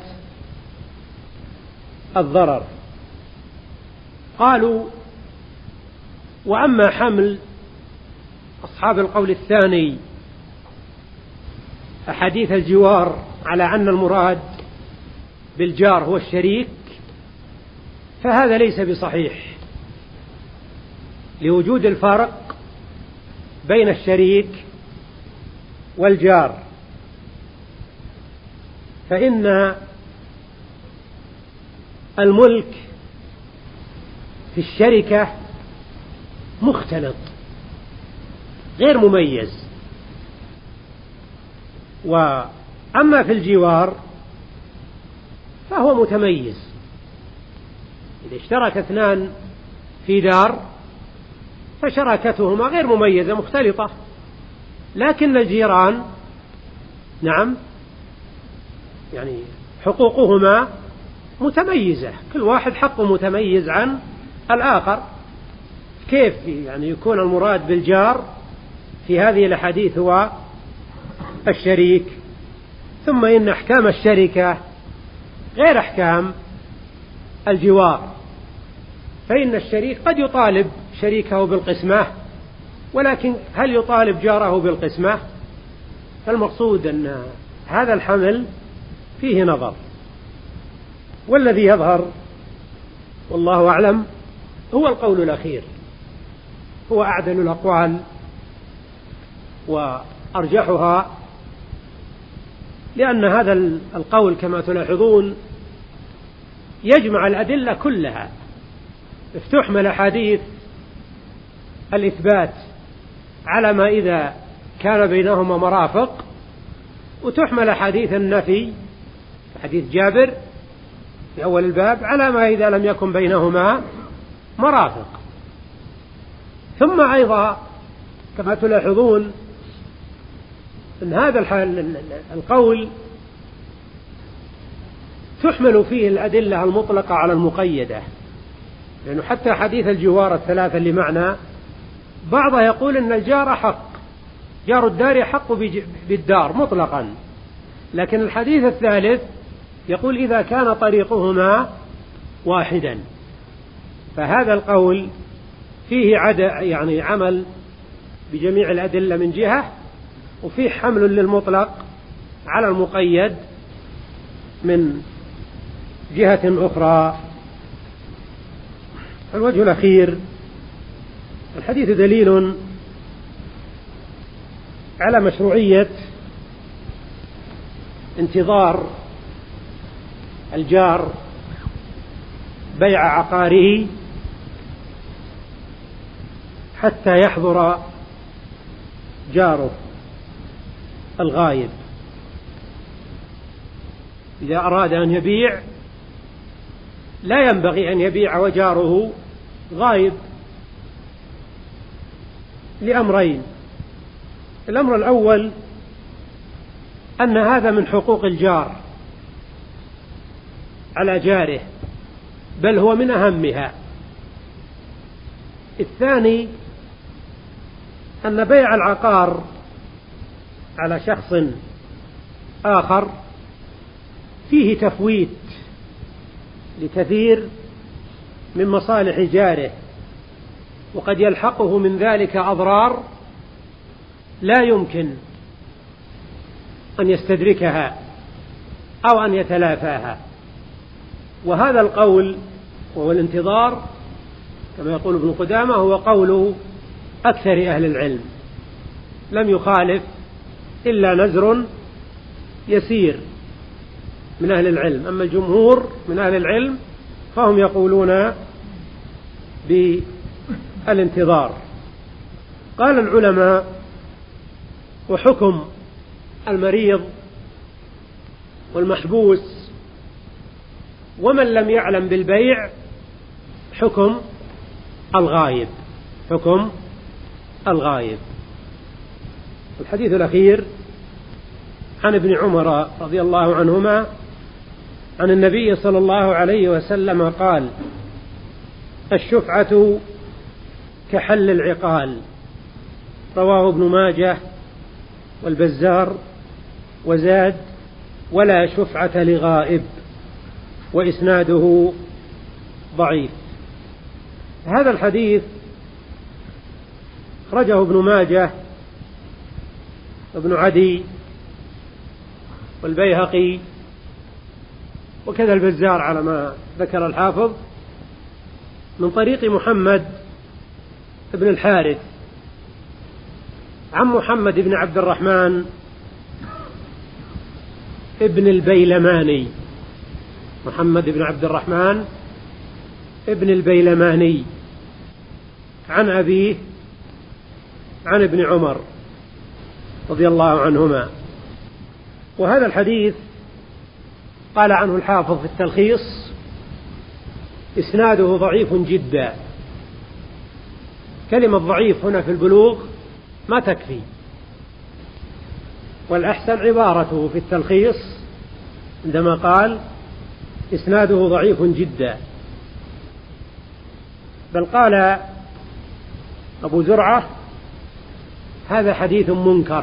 الضرر. قالوا وأما حمل أصحاب القول الثاني أحاديث الجوار على أن المراد بالجار هو الشريك، فهذا ليس بصحيح، لوجود الفرق بين الشريك والجار. فإن الملك في الشركة مختلط غير مميز، وأما في الجوار فهو متميز. إذا اشترك اثنان في دار فشراكتهما غير مميزة مختلطة، لكن الجيران نعم يعني حقوقهما متميزة، كل واحد حقه متميز عن الآخر. كيف يعني يكون المراد بالجار في هذه الأحاديث هو الشريك؟ ثم إن أحكام الشركة غير أحكام الجوار، فإن الشريك قد يطالب شريكه بالقسمة، ولكن هل يطالب جاره بالقسمة؟ فالمقصود أن هذا الحمل فيه نظر، والذي يظهر والله أعلم هو القول الأخير، هو أعدل الأقوال وأرجحها، لأن هذا القول كما تلاحظون يجمع الأدلة كلها، تحمل أحاديث الإثبات على ما إذا كان بينهما مرافق، وتحمل أحاديث النفي حديث جابر في أول الباب على ما إذا لم يكن بينهما مرافق. ثم أيضا كما تلاحظون أن هذا القول تحمل فيه الأدلة المطلقة على المقيدة، لأنه حتى حديث الجوار الثلاثة اللي معنا بعضها يقول أن الجار حق، جار الدار حق بالدار مطلقا، لكن الحديث الثالث يقول إذا كان طريقهما واحدا. فهذا القول فيه عد يعني عمل بجميع الأدلة من جهة، وفيه حمل للمطلق على المقيد من جهة أخرى. الوجه الأخير الحديث دليل على مشروعية انتظار الجار بيع عقاره حتى يحضر جاره الغايب. إذا أراد أن يبيع لا ينبغي أن يبيع وجاره غايب لأمرين: الأمر الأول أن هذا من حقوق الجار على جاره، بل هو من أهمها. الثاني أن بيع العقار على شخص آخر فيه تفويت لكثير من مصالح جاره، وقد يلحقه من ذلك أضرار لا يمكن أن يستدركها أو أن يتلافاها. وهذا القول وهو الانتظار كما يقول ابن قدامة هو قول أكثر أهل العلم، لم يخالف إلا نزر يسير من أهل العلم. أما الجمهور من أهل العلم فهم يقولون بالانتظار. قال العلماء: وحكم المريض والمحبوس ومن لم يعلم بالبيع حكم الغايب، حكم الغايب. الحديث الأخير عن ابن عمر رضي الله عنهما عن النبي صلى الله عليه وسلم قال: الشفعة كحل العقال. رواه ابن ماجه والبزار، وزاد: ولا شفعة لغائب، وإسناده ضعيف. هذا الحديث أخرجه ابن ماجه وابن عدي والبيهقي وكذا البزار على ما ذكر الحافظ من طريق محمد بن الحارث عن محمد بن عبد الرحمن ابن البيلماني. محمد بن عبد الرحمن ابن البيلماني عن أبيه عن ابن عمر رضي الله عنهما. وهذا الحديث قال عنه الحافظ في التلخيص إسناده ضعيف جدا. كلمة ضعيف هنا في البلوغ ما تكفي، والأحسن عبارته في التلخيص عندما قال إسناده ضعيف جدا، بل قال أبو زرعة هذا حديث منكر،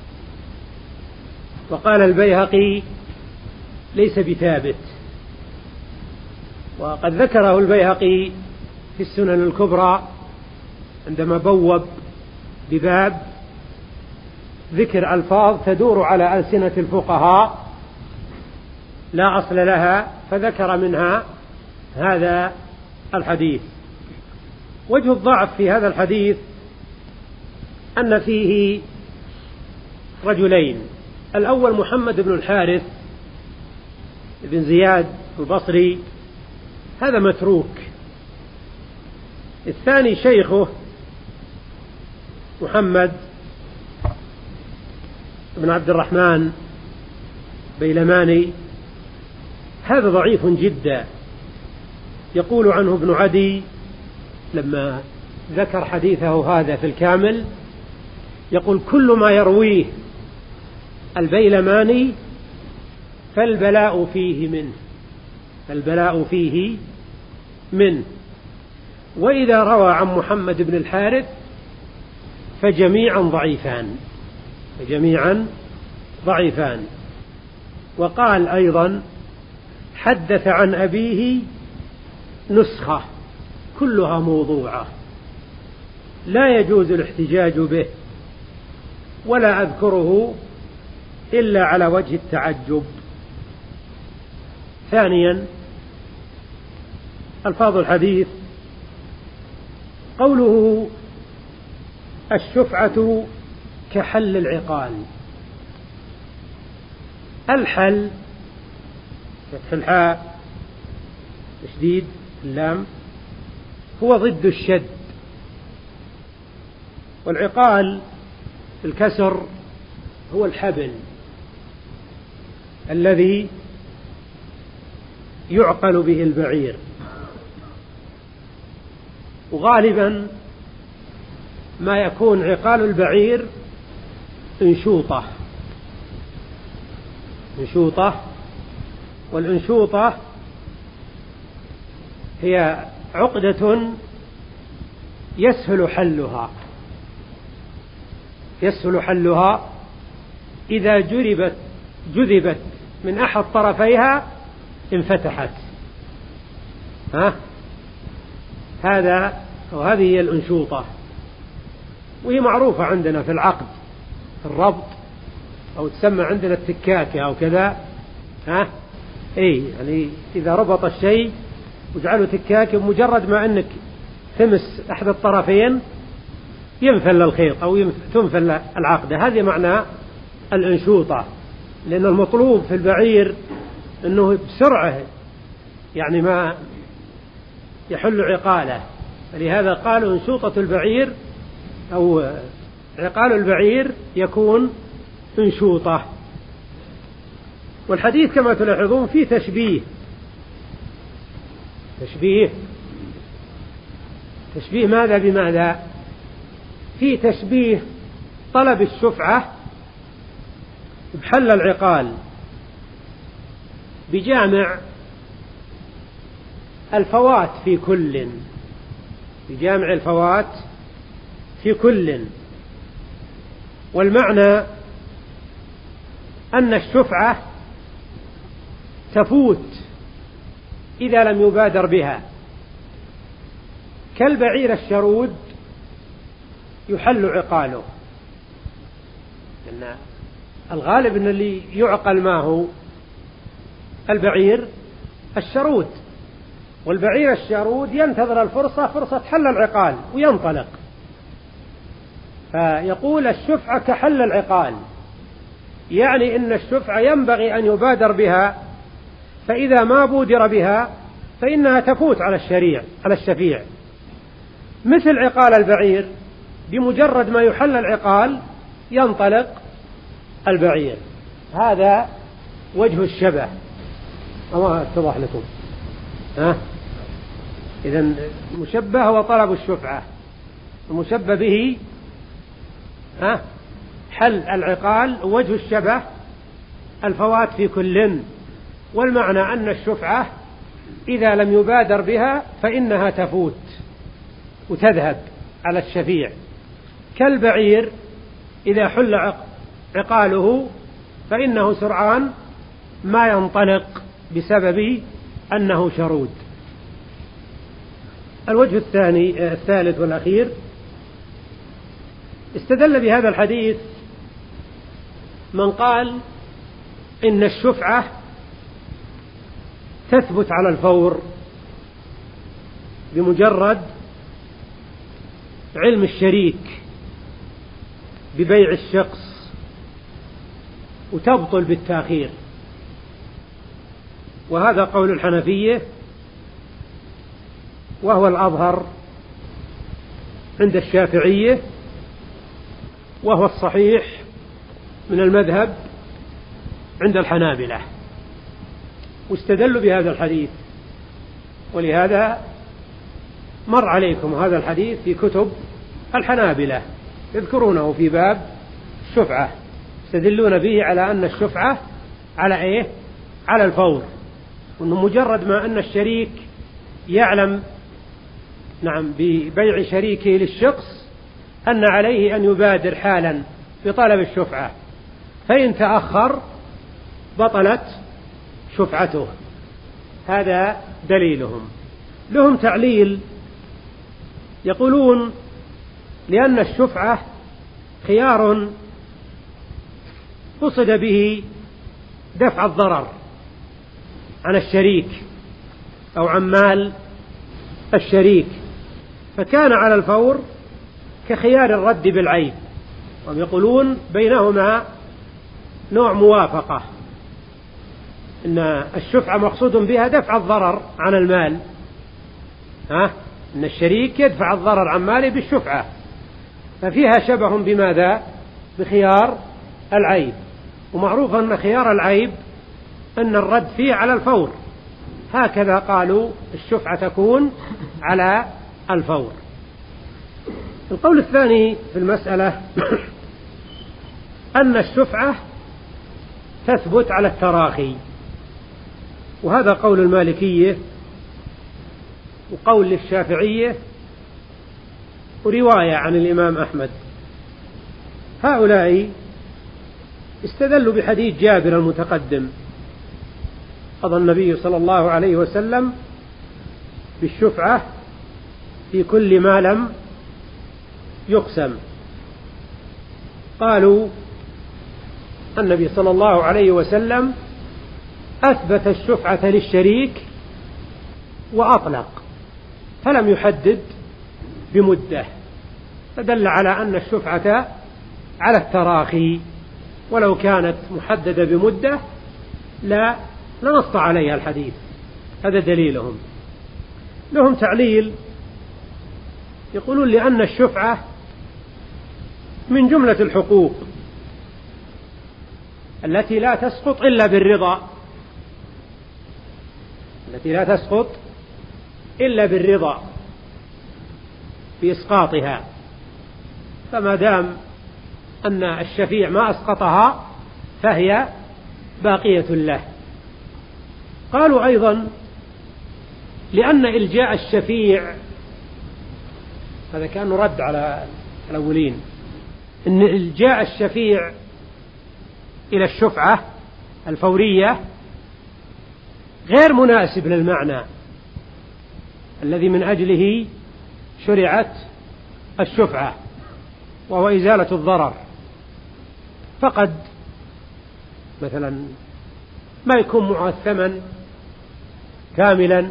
وقال البيهقي ليس بثابت. وقد ذكره البيهقي في السنن الكبرى عندما بوب بباب ذكر ألفاظ تدور على ألسنة الفقهاء لا أصل لها، فذكر منها هذا الحديث. وجه الضعف في هذا الحديث أن فيه رجلين: الأول محمد بن الحارث بن زياد البصري، هذا متروك. الثاني شيخه محمد بن عبد الرحمن بيلماني، هذا ضعيف جدا. يقول عنه ابن عدي لما ذكر حديثه هذا في الكامل، يقول: كل ما يرويه البيلماني فالبلاء فيه منه، البلاء فيه منه. وإذا روى عن محمد بن الحارث فجميعا ضعيفان، فجميعا ضعيفان. وقال أيضا: حدث عن أبيه نسخة كلها موضوعة لا يجوز الاحتجاج به، ولا أذكره إلا على وجه التعجب. ثانيا، ألفاظ الحديث: قوله الشفعة كحل العقال. الحل فتح الحاء تشديد اللام هو ضد الشد، والعقال الكسر هو الحبل الذي يعقل به البعير. وغالبا ما يكون عقال البعير انشوطة، انشوطة والانشوطة هي عقدة يسهل حلها، يسهل حلها إذا جربت جذبت من أحد طرفيها انفتحت. ها؟ هذا أو هذه هي الأنشوطة، وهي معروفة عندنا في العقد، في الربط، أو تسمى عندنا التكاكة أو كذا. ها؟ إيه يعني إذا ربط الشيء وجعله تكاكة، مجرد ما أنك تمس أحد الطرفين ينفل الخيط أو تنفل العقدة. هذه معنى الأنشوطة، لأن المطلوب في البعير أنه بسرعة يعني ما يحل عقاله، فلهذا قالوا أنشوطة البعير أو عقال البعير يكون انشوطة. والحديث كما تلاحظون فيه تشبيه، تشبيه تشبيه ماذا بماذا؟ فيه تشبيه طلب الشفعة بحل العقال بجامع الفوات في كل، بجامع الفوات في كل. والمعنى أن الشفعة تفوت إذا لم يبادر بها، كالبعير الشرود يحل عقاله، لأن الغالب أن اللي يعقل ما هو البعير الشرود، والبعير الشرود ينتظر الفرصة، فرصة حل العقال وينطلق. فيقول الشفعة كحل العقال، يعني إن الشفعة ينبغي أن يبادر بها، فإذا ما بودر بها فإنها تفوت على الشريع على الشفيع، مثل عقال البعير، بمجرد ما يحل العقال ينطلق البعير. هذا وجه الشبه. أما اتضح لكم؟ ها؟ إذن المشبه هو طلب الشفعة، المشبه به ها حل العقال، وجه الشبه الفوات في كل، والمعنى أن الشفعة إذا لم يبادر بها فإنها تفوت وتذهب على الشفيع، كالبعير إذا حل عقاله فإنه سرعان ما ينطلق بسبب أنه شرود. الوجه الثاني الثالث والأخير، استدل بهذا الحديث من قال إن الشفعة تثبت على الفور بمجرد علم الشريك ببيع الشخص، وتبطل بالتأخير. وهذا قول الحنفية، وهو الأظهر عند الشافعية، وهو الصحيح من المذهب عند الحنابلة، واستدلوا بهذا الحديث. ولهذا مر عليكم هذا الحديث في كتب الحنابلة، يذكرونه في باب الشفعة، يستدلون به على أن الشفعة على إيه؟ على الفور، وأنه مجرد ما أن الشريك يعلم نعم ببيع شريكه للشخص أن عليه أن يبادر حالا بطلب الشفعة، فإن تأخر بطلت شفعته. هذا دليلهم. لهم تعليل، يقولون لأن الشفعة خيار قصد به دفع الضرر عن الشريك أو عن مال الشريك، فكان على الفور كخيار الرد بالعيب. وهم يقولون بينهما نوع موافقة، إن الشفعة مقصود بها دفع الضرر عن المال، ها؟ إن الشريك يدفع الضرر عن ماله بالشفعة، ففيها شبه بماذا؟ بخيار العيب. ومعروف أن خيار العيب أن الرد فيه على الفور، هكذا قالوا الشفعة تكون على الفور. القول الثاني في المسألة أن الشفعة تثبت على التراخي، وهذا قول المالكية وقول للشافعية ورواية عن الإمام أحمد. هؤلاء استدلوا بحديث جابر المتقدم، قضى النبي صلى الله عليه وسلم بالشفعة في كل ما لم يقسم. قالوا النبي صلى الله عليه وسلم أثبت الشفعة للشريك وأطلق، فلم يحدد بمدة، فدل على أن الشفعة على التراخي، ولو كانت محددة بمدة لا لنص عليها الحديث. هذا دليلهم. لهم تعليل، يقولون لأن الشفعة من جملة الحقوق التي لا تسقط إلا بالرضا، التي لا تسقط إلا بالرضا بإسقاطها، فما دام أن الشفيع ما أسقطها فهي باقية له. قالوا أيضا لأن إلجاء الشفيع، هذا كان رد على الأولين، أن إلجاء الشفيع إلى الشفعة الفورية غير مناسب للمعنى الذي من أجله شرعت الشفعة، وهو إزالة الضرر. فقد مثلا ما يكون معه الثمن كاملا،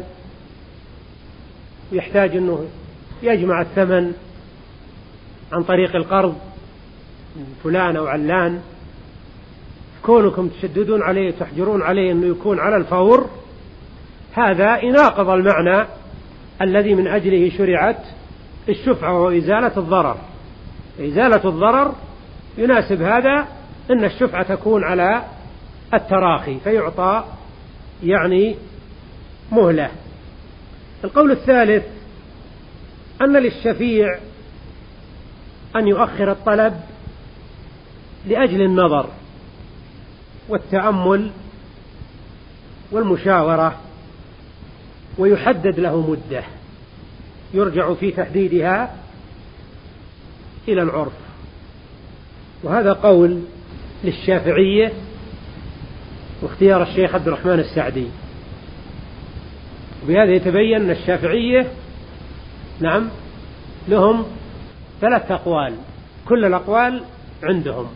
يحتاج أنه يجمع الثمن عن طريق القرض من فلان أو علان، كونكم تشددون عليه تحجرون عليه أنه يكون على الفور، هذا يناقض المعنى الذي من أجله شرعت الشفعة وهو إزالة الضرر. إزالة الضرر يناسب هذا أن الشفعة تكون على التراخي فيعطى يعني مهلة. القول الثالث أن للشفيع أن يؤخر الطلب لأجل النظر والتأمل والمشاورة، ويحدد له مدة يرجع في تحديدها إلى العرف، وهذا قول للشافعية واختيار الشيخ عبد الرحمن السعدي. وبهذا يتبين أن الشافعية نعم لهم ثلاث أقوال، كل الأقوال عندهم.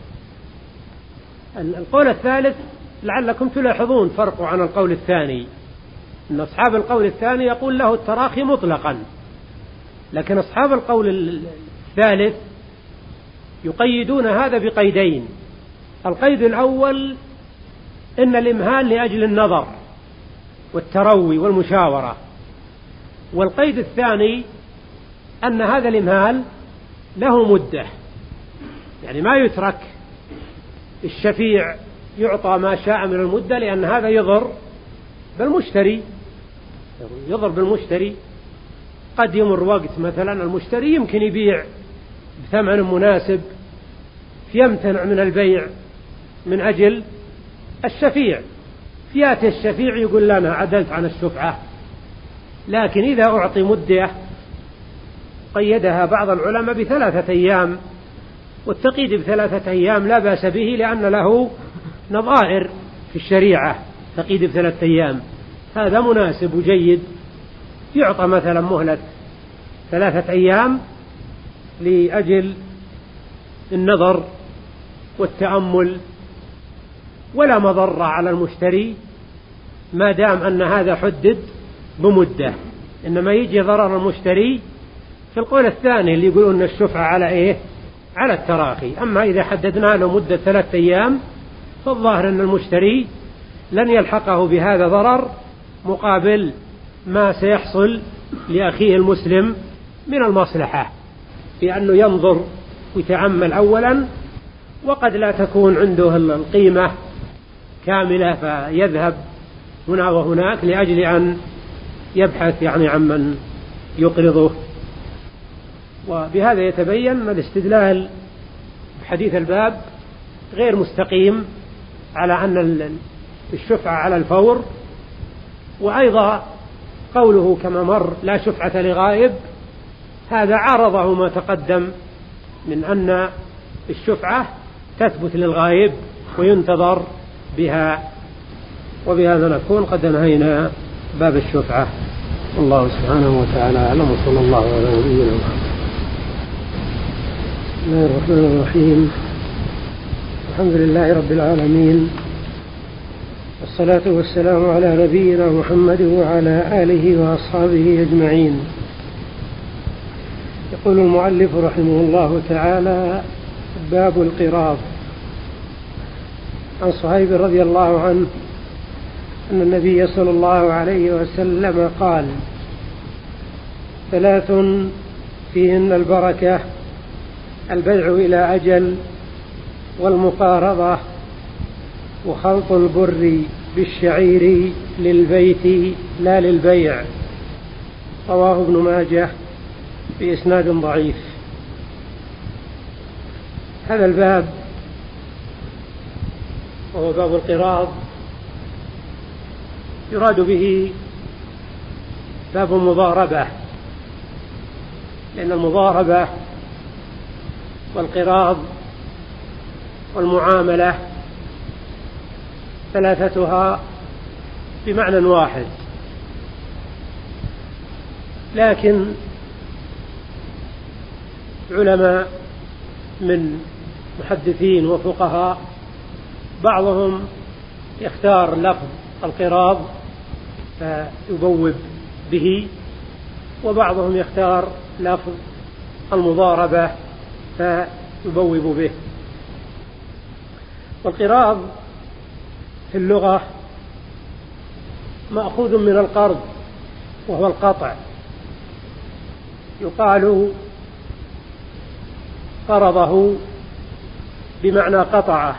القول الثالث لعلكم تلاحظون فرقه عن القول الثاني، أن أصحاب القول الثاني يقول له التراخي مطلقا، لكن أصحاب القول الثالث يقيدون هذا بقيدين. القيد الأول إن الإمهال لأجل النظر والتروي والمشاورة، والقيد الثاني أن هذا الإمهال له مدة، يعني ما يترك الشفيع يعطى ما شاء من المدة، لأن هذا يضر بالمشتري يضر بالمشتري قد يمر وقت مثلا المشتري يمكن يبيع بثمن مناسب فيمتنع من البيع من أجل الشفيع، فياتي الشفيع يقول لنا عدلت عن الشفعة. لكن إذا أعطي مدة قيدها بعض العلماء بثلاثة أيام، والتقييد بثلاثة أيام لا بأس به لأن له نظائر في الشريعة. تقييد بثلاثة أيام هذا مناسب وجيد، يعطى مثلا مهلة ثلاثة أيام لأجل النظر والتأمل، ولا مضرة على المشتري ما دام أن هذا حدد بمدة. إنما يجي ضرر المشتري في القول الثاني اللي يقولون أن الشفعة على إيه؟ على التراخي. أما إذا حددنا له مدة ثلاثة أيام فالظاهر أن المشتري لن يلحقه بهذا ضرر مقابل ما سيحصل لأخيه المسلم من المصلحة، بأنه ينظر ويتأمل أولا، وقد لا تكون عنده القيمة كاملة فيذهب هنا وهناك لأجل أن يبحث يعني عمن يقرضه. وبهذا يتبين أن الاستدلال بحديث الباب غير مستقيم على أن الشفعة على الفور. وأيضا قوله كما مر لا شفعة لغائب، هذا عارضه ما تقدم من أن الشفعة تثبت للغائب وينتظر بها. وبهذا نكون قد انهينا باب الشفعة، والله سبحانه وتعالى أعلم، وصلى الله على نبينا محمد. بسم الله الرحمن الرحيم، الحمد لله رب العالمين، والصلاة والسلام على نبينا محمد وعلى آله وأصحابه أجمعين. يقول المؤلف رحمه الله تعالى: باب القراض. عن صهيب رضي الله عنه أن النبي صلى الله عليه وسلم قال: ثلاث فيهن البركة: البيع إلى أجل، والمقارضة، وخلط البر بالشعير للبيت لا للبيع. رواه ابن ماجه بإسناد ضعيف. هذا الباب وهو باب القراض يراد به باب المضاربة، لأن المضاربة والقراض والمعاملة ثلاثتها بمعنى واحد، لكن علماء من محدثين وفقهاء بعضهم يختار لفظ القراض فيبوب به، وبعضهم يختار لفظ المضاربة فيبوب به. والقراض في اللغة مأخوذ من القرض وهو القطع، يقال قرضه بمعنى قطعه،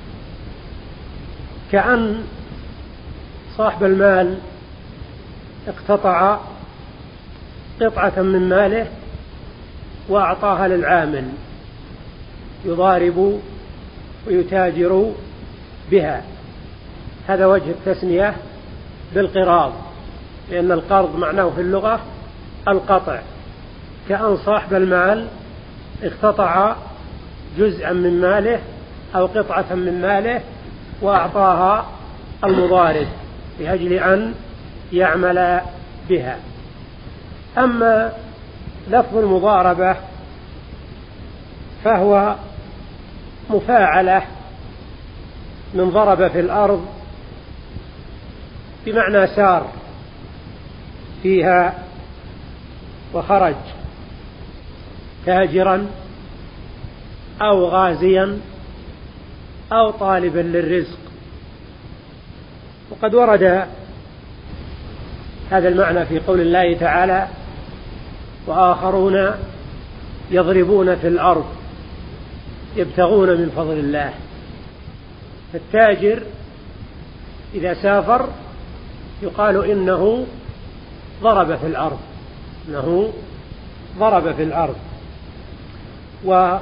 كأن صاحب المال اقتطع قطعة من ماله وأعطاها للعامل يضارب ويتاجر بها. هذا وجه التسمية بالقراض، لأن القرض معناه في اللغة القطع، كأن صاحب المال اقتطع جزءا من ماله أو قطعة من ماله وأعطاها المضارب لأجل أن يعمل بها. أما لفظ المضاربة فهو مفاعلة من ضرب في الأرض بمعنى سار فيها وخرج، تاجرا أو غازيا أو طالبا للرزق. وقد ورد هذا المعنى في قول الله تعالى: وآخرون يضربون في الأرض يبتغون من فضل الله. فالتاجر إذا سافر يقال إنه ضرب في الأرض، إنه ضرب في الأرض. وهذان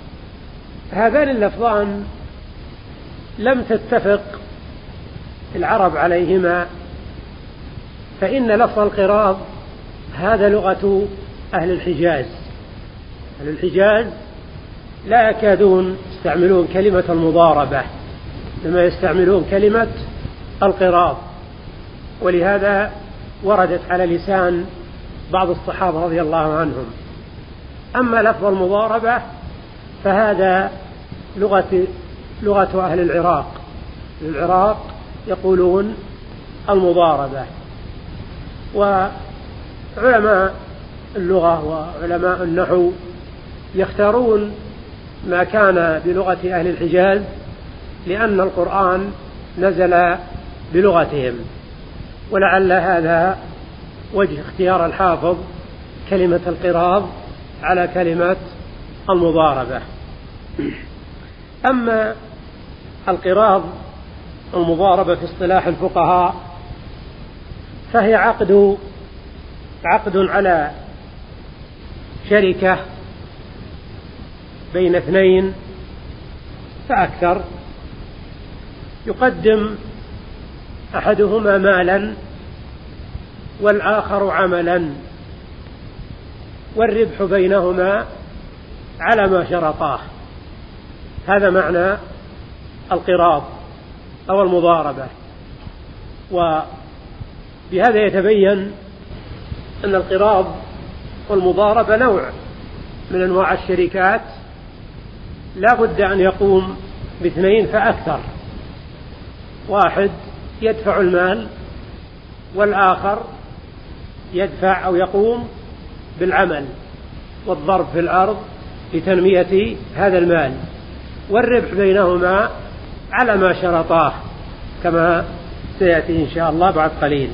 اللفظان لم تتفق العرب عليهما، فإن لفظ القراض هذا لغة أهل الحجاز. أهل الحجاز لا يكادون يستعملون كلمة المضاربة، لما يستعملون كلمة القراض، ولهذا وردت على لسان بعض الصحابة رضي الله عنهم. أما لفظ المضاربة فهذا لغة لغة أهل العراق. العراق يقولون المضاربة. وعلماء اللغة وعلماء النحو يختارون ما كان بلغة أهل الحجاز، لأن القرآن نزل بلغتهم، ولعل هذا وجه اختيار الحافظ كلمة القراض على كلمة المضاربة. أما القراض المضاربة في اصطلاح الفقهاء فهي عقد عقد على شركة بين اثنين فأكثر، يقدم أحدهما مالا والآخر عملا، والربح بينهما على ما شرطاه. هذا معنى القراض أو المضاربة. وبهذا يتبين أن القراض والمضاربة نوع من أنواع الشركات لا بد أن يقوم باثنين فأكثر، واحد يدفع المال والآخر يدفع أو يقوم بالعمل والضرب في الأرض لتنمية هذا المال، والربح بينهما على ما شرطاه كما سيأتي إن شاء الله بعد قليل.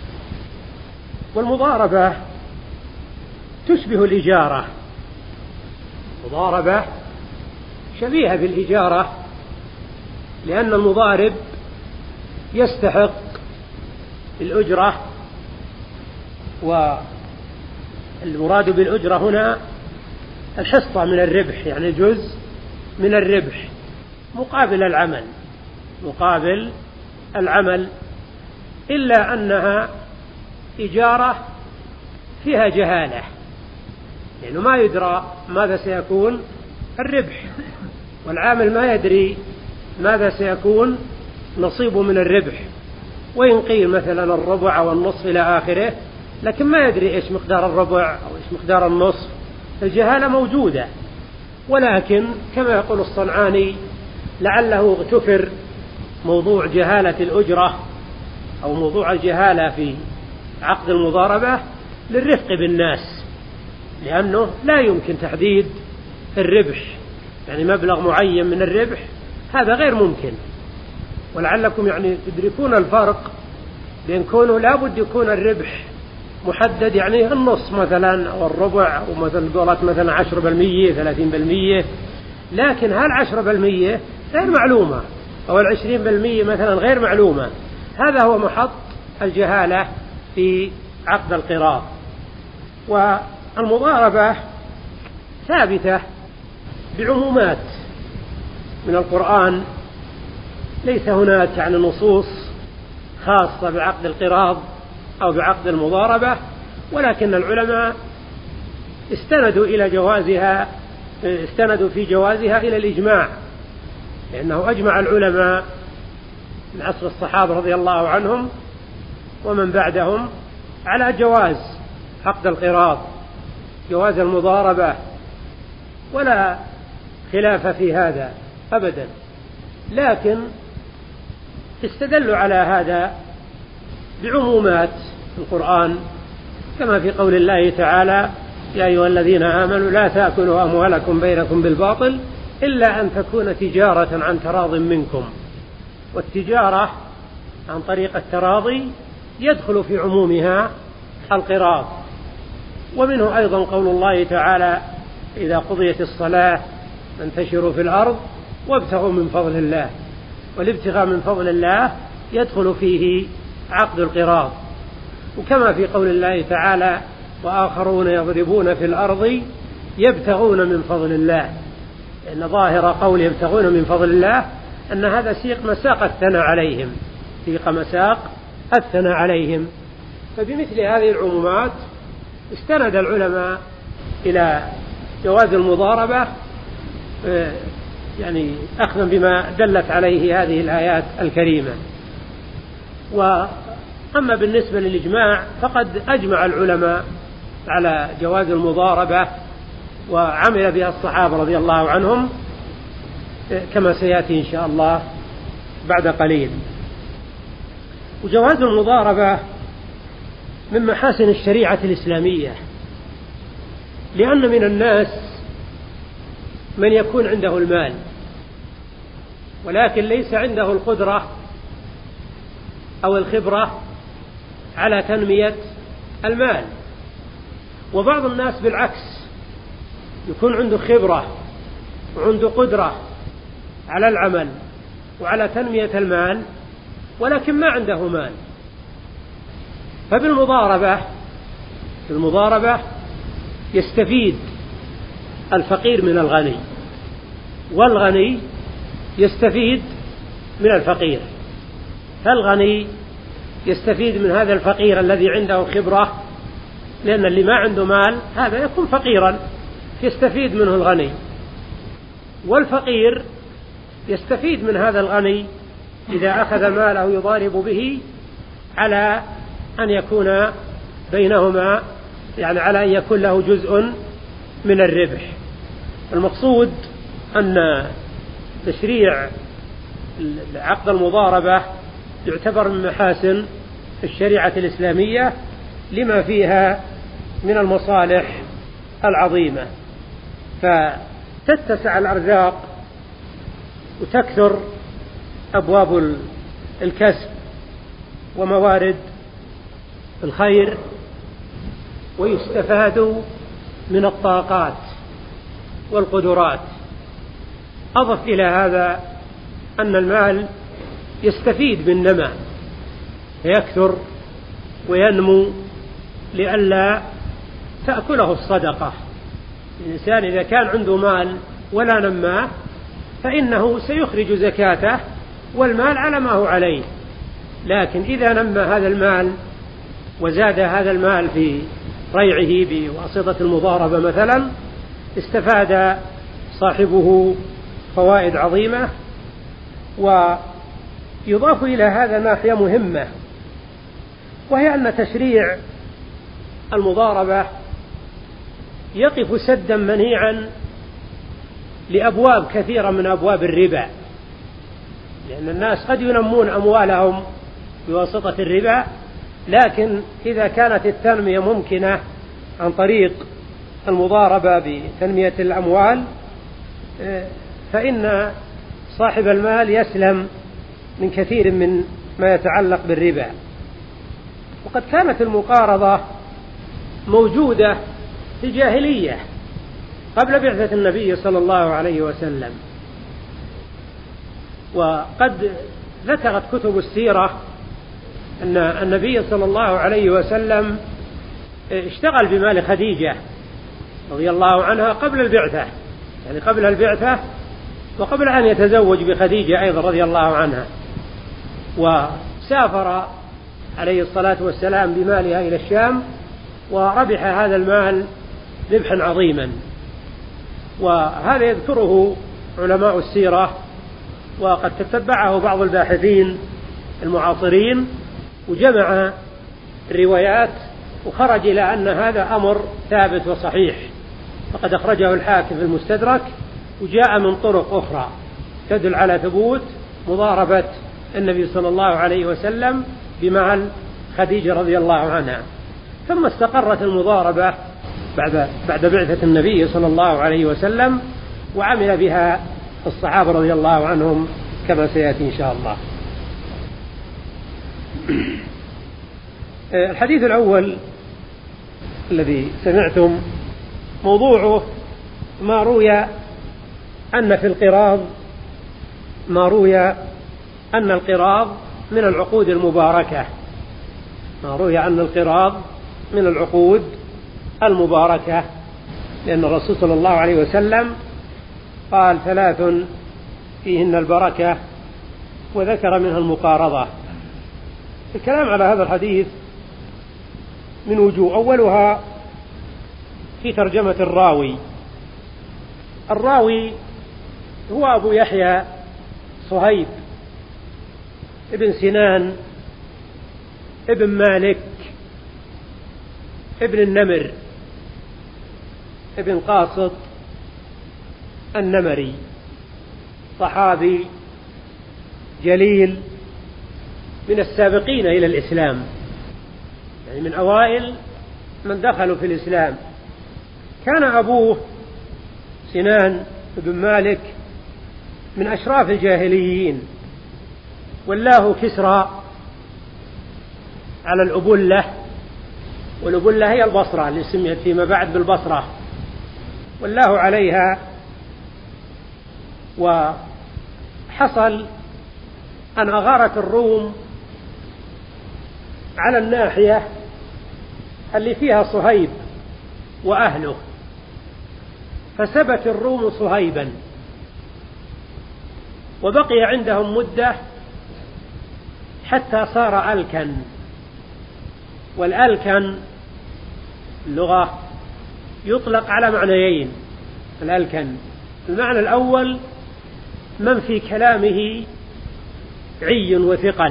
والمضاربة تشبه الإجارة، مضاربة شبيهة بالإجارة، لأن المضارب يستحق الأجرة، والمراد بالأجرة هنا الحصة من الربح، يعني جزء من الربح مقابل العمل مقابل العمل إلا أنها إجارة فيها جهالة، لأنه ما يدرى ماذا سيكون الربح، والعامل ما يدري ماذا سيكون نصيبه من الربح، وإن قيل مثلا الربع أو النصف إلى آخره، لكن ما يدري إيش مقدار الربع أو إيش مقدار النصف. الجهالة موجودة، ولكن كما يقول الصنعاني لعله اغتفر موضوع جهالة الأجرة أو موضوع الجهالة في عقد المضاربة للرفق بالناس، لأنه لا يمكن تحديد الربح، يعني مبلغ معين من الربح هذا غير ممكن. ولعلكم يعني تدركون الفرق بين كونه لا بد يكون الربح محدد، يعني النص مثلا أو الربع أو مثلا قولت مثلا عشرة بالمية ثلاثين بالمية، لكن هل عشرة بالمية غير معلومة أو العشرين بالمية مثلا غير معلومة. هذا هو محط الجهالة في عقد القراض. والمضاربة ثابتة بعمومات من القرآن، ليس هناك يعني نصوص خاصة بعقد القراض أو بعقد المضاربة، ولكن العلماء استندوا إلى جوازها استندوا في جوازها إلى الإجماع، لأنه أجمع العلماء من عصر الصحابة رضي الله عنهم ومن بعدهم على جواز عقد القراض، جواز المضاربة، ولا خلاف في هذا أبدا. لكن استدلوا على هذا بعمومات القرآن، كما في قول الله تعالى: يا أيها الذين آمنوا لا تأكلوا أموالكم بينكم بالباطل إلا أن تكون تجارة عن تراض منكم. والتجارة عن طريق التراضي يدخل في عمومها القراض. ومنه أيضا قول الله تعالى: إذا قضيت الصلاة فانتشروا في الأرض وابتغوا من فضل الله. والابتغاء من فضل الله يدخل فيه عقد القراض. وكما في قول الله تعالى: وآخرون يضربون في الأرض يبتغون من فضل الله، لأن ظاهر قول يبتغون من فضل الله أن هذا سيق مساق الثناء عليهم، سيق مساق الثناء عليهم. فبمثل هذه العمومات استند العلماء إلى جواز المضاربة، يعني أخذا بما دلت عليه هذه الآيات الكريمة. وأما بالنسبة للإجماع فقد أجمع العلماء على جواز المضاربة وعمل بها الصحابة رضي الله عنهم، كما سيأتي إن شاء الله بعد قليل. وجواز المضاربة من محاسن الشريعة الإسلامية، لأن من الناس من يكون عنده المال ولكن ليس عنده القدرة أو الخبرة على تنمية المال، وبعض الناس بالعكس يكون عنده خبرة وعنده قدرة على العمل وعلى تنمية المال ولكن ما عنده مال. فبالمضاربة في المضاربة يستفيد الفقير من الغني، والغني يستفيد من الفقير. فالغني يستفيد من هذا الفقير الذي عنده خبرة، لأن اللي ما عنده مال هذا يكون فقيرا يستفيد منه الغني، والفقير يستفيد من هذا الغني إذا أخذ ماله يضارب به، على أن يكون بينهما يعني على أن يكون له جزء من الربح. المقصود أن تشريع عقد المضاربة يعتبر من محاسن الشريعة الإسلامية لما فيها من المصالح العظيمة، فتتسع الأرزاق وتكثر أبواب الكسب وموارد الخير، ويستفاد من الطاقات والقدرات. أضف إلى هذا أن المال يستفيد بالنماء فيكثر وينمو لئلا تأكله الصدقة. الإنسان إذا كان عنده مال ولا نماه فإنه سيخرج زكاته والمال على ما هو عليه، لكن إذا نمى هذا المال وزاد هذا المال في ريعه بواسطة المضاربة مثلا استفاد صاحبه فوائد عظيمة. ويضاف إلى هذا ناحية مهمة، وهي أن تشريع المضاربة يقف سدا منيعا لأبواب كثيرة من أبواب الربا، لأن الناس قد ينمون أموالهم بواسطة الربا، لكن إذا كانت التنمية ممكنة عن طريق المضاربة بتنمية الأموال فإن صاحب المال يسلم من كثير من ما يتعلق بالربا. وقد كانت المقارضة موجودة في الجاهلية قبل بعثة النبي صلى الله عليه وسلم، وقد ذكرت كتب السيرة أن النبي صلى الله عليه وسلم اشتغل بمال خديجة رضي الله عنها قبل البعثة، يعني قبل البعثة وقبل أن يتزوج بخديجة أيضا رضي الله عنها، وسافر عليه الصلاة والسلام بمالها إلى الشام وربح هذا المال ربحا عظيما. وهذا يذكره علماء السيرة، وقد تتبعه بعض الباحثين المعاصرين وجمع الروايات وخرج إلى أن هذا أمر ثابت وصحيح، فقد أخرجه الحاكم في المستدرك وجاء من طرق أخرى تدل على ثبوت مضاربة النبي صلى الله عليه وسلم بمال خديجة رضي الله عنها. ثم استقرت المضاربة بعد بعد بعثة النبي صلى الله عليه وسلم، وعمل بها الصحابة رضي الله عنهم كما سيأتي إن شاء الله. الحديث الأول الذي سمعتم موضوعه ما روي أن في القراض ما روي أن القراض من العقود المباركة ما روي أن القراض من العقود المباركة، لأن الرسول صلى الله عليه وسلم قال ثلاث فيهن البركة وذكر منها المقارضة. الكلام على هذا الحديث من وجوه، أولها في ترجمة الراوي. الراوي هو أبو يحيى صهيب ابن سنان ابن مالك ابن النمر ابن قاسط النمري، صحابي جليل من السابقين إلى الإسلام، يعني من أوائل من دخلوا في الإسلام. كان أبوه سنان بن مالك من أشراف الجاهليين، ولاه كسرى على الأبلة، والأبلة هي البصرة اللي سميت فيما بعد بالبصرة، ولاه عليها. وحصل أن أغارت الروم على الناحية اللي فيها صهيب وأهله، فسبت الروم صهيبا وبقي عندهم مدة حتى صار ألكا. والألكن اللغة يطلق على معنيين. الألكن المعنى الأول من في كلامه عي وثقل،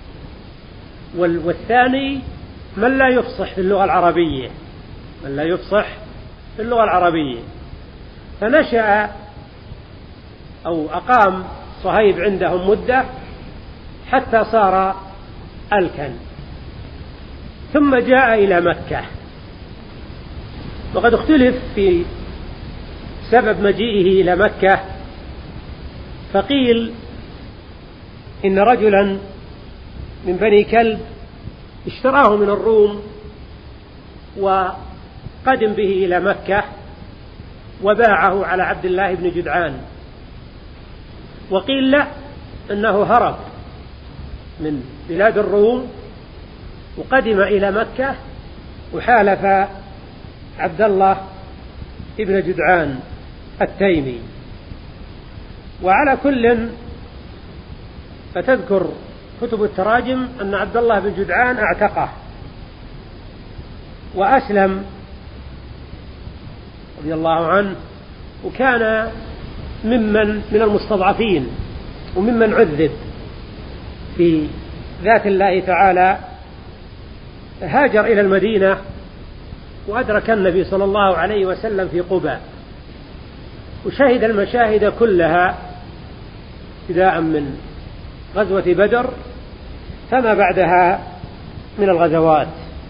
والثاني من لا يفصح في اللغة العربية من لا يفصح في اللغة العربية. فنشأ أو أقام صهيب عندهم مدة حتى صار ألكن، ثم جاء إلى مكة. وقد اختلف في سبب مجيئه إلى مكة، فقيل إن رجلا من بني كلب اشتراه من الروم وقدم به إلى مكة وباعه على عبد الله بن جدعان. وقيل لا، أنه هرب من بلاد الروم وقدم إلى مكة وحالف عبد الله بن جدعان التيمي. وعلى كل فتذكر كتب التراجم أن عبد الله بن جدعان اعتقه وأسلم رضي الله عنه، وكان ممن من المستضعفين وممن عذب في ذات الله تعالى. هاجر إلى المدينة وأدرك النبي صلى الله عليه وسلم في قباء، وشهد المشاهد كلها ابتداء من غزوة بدر فما بعدها من الغزوات.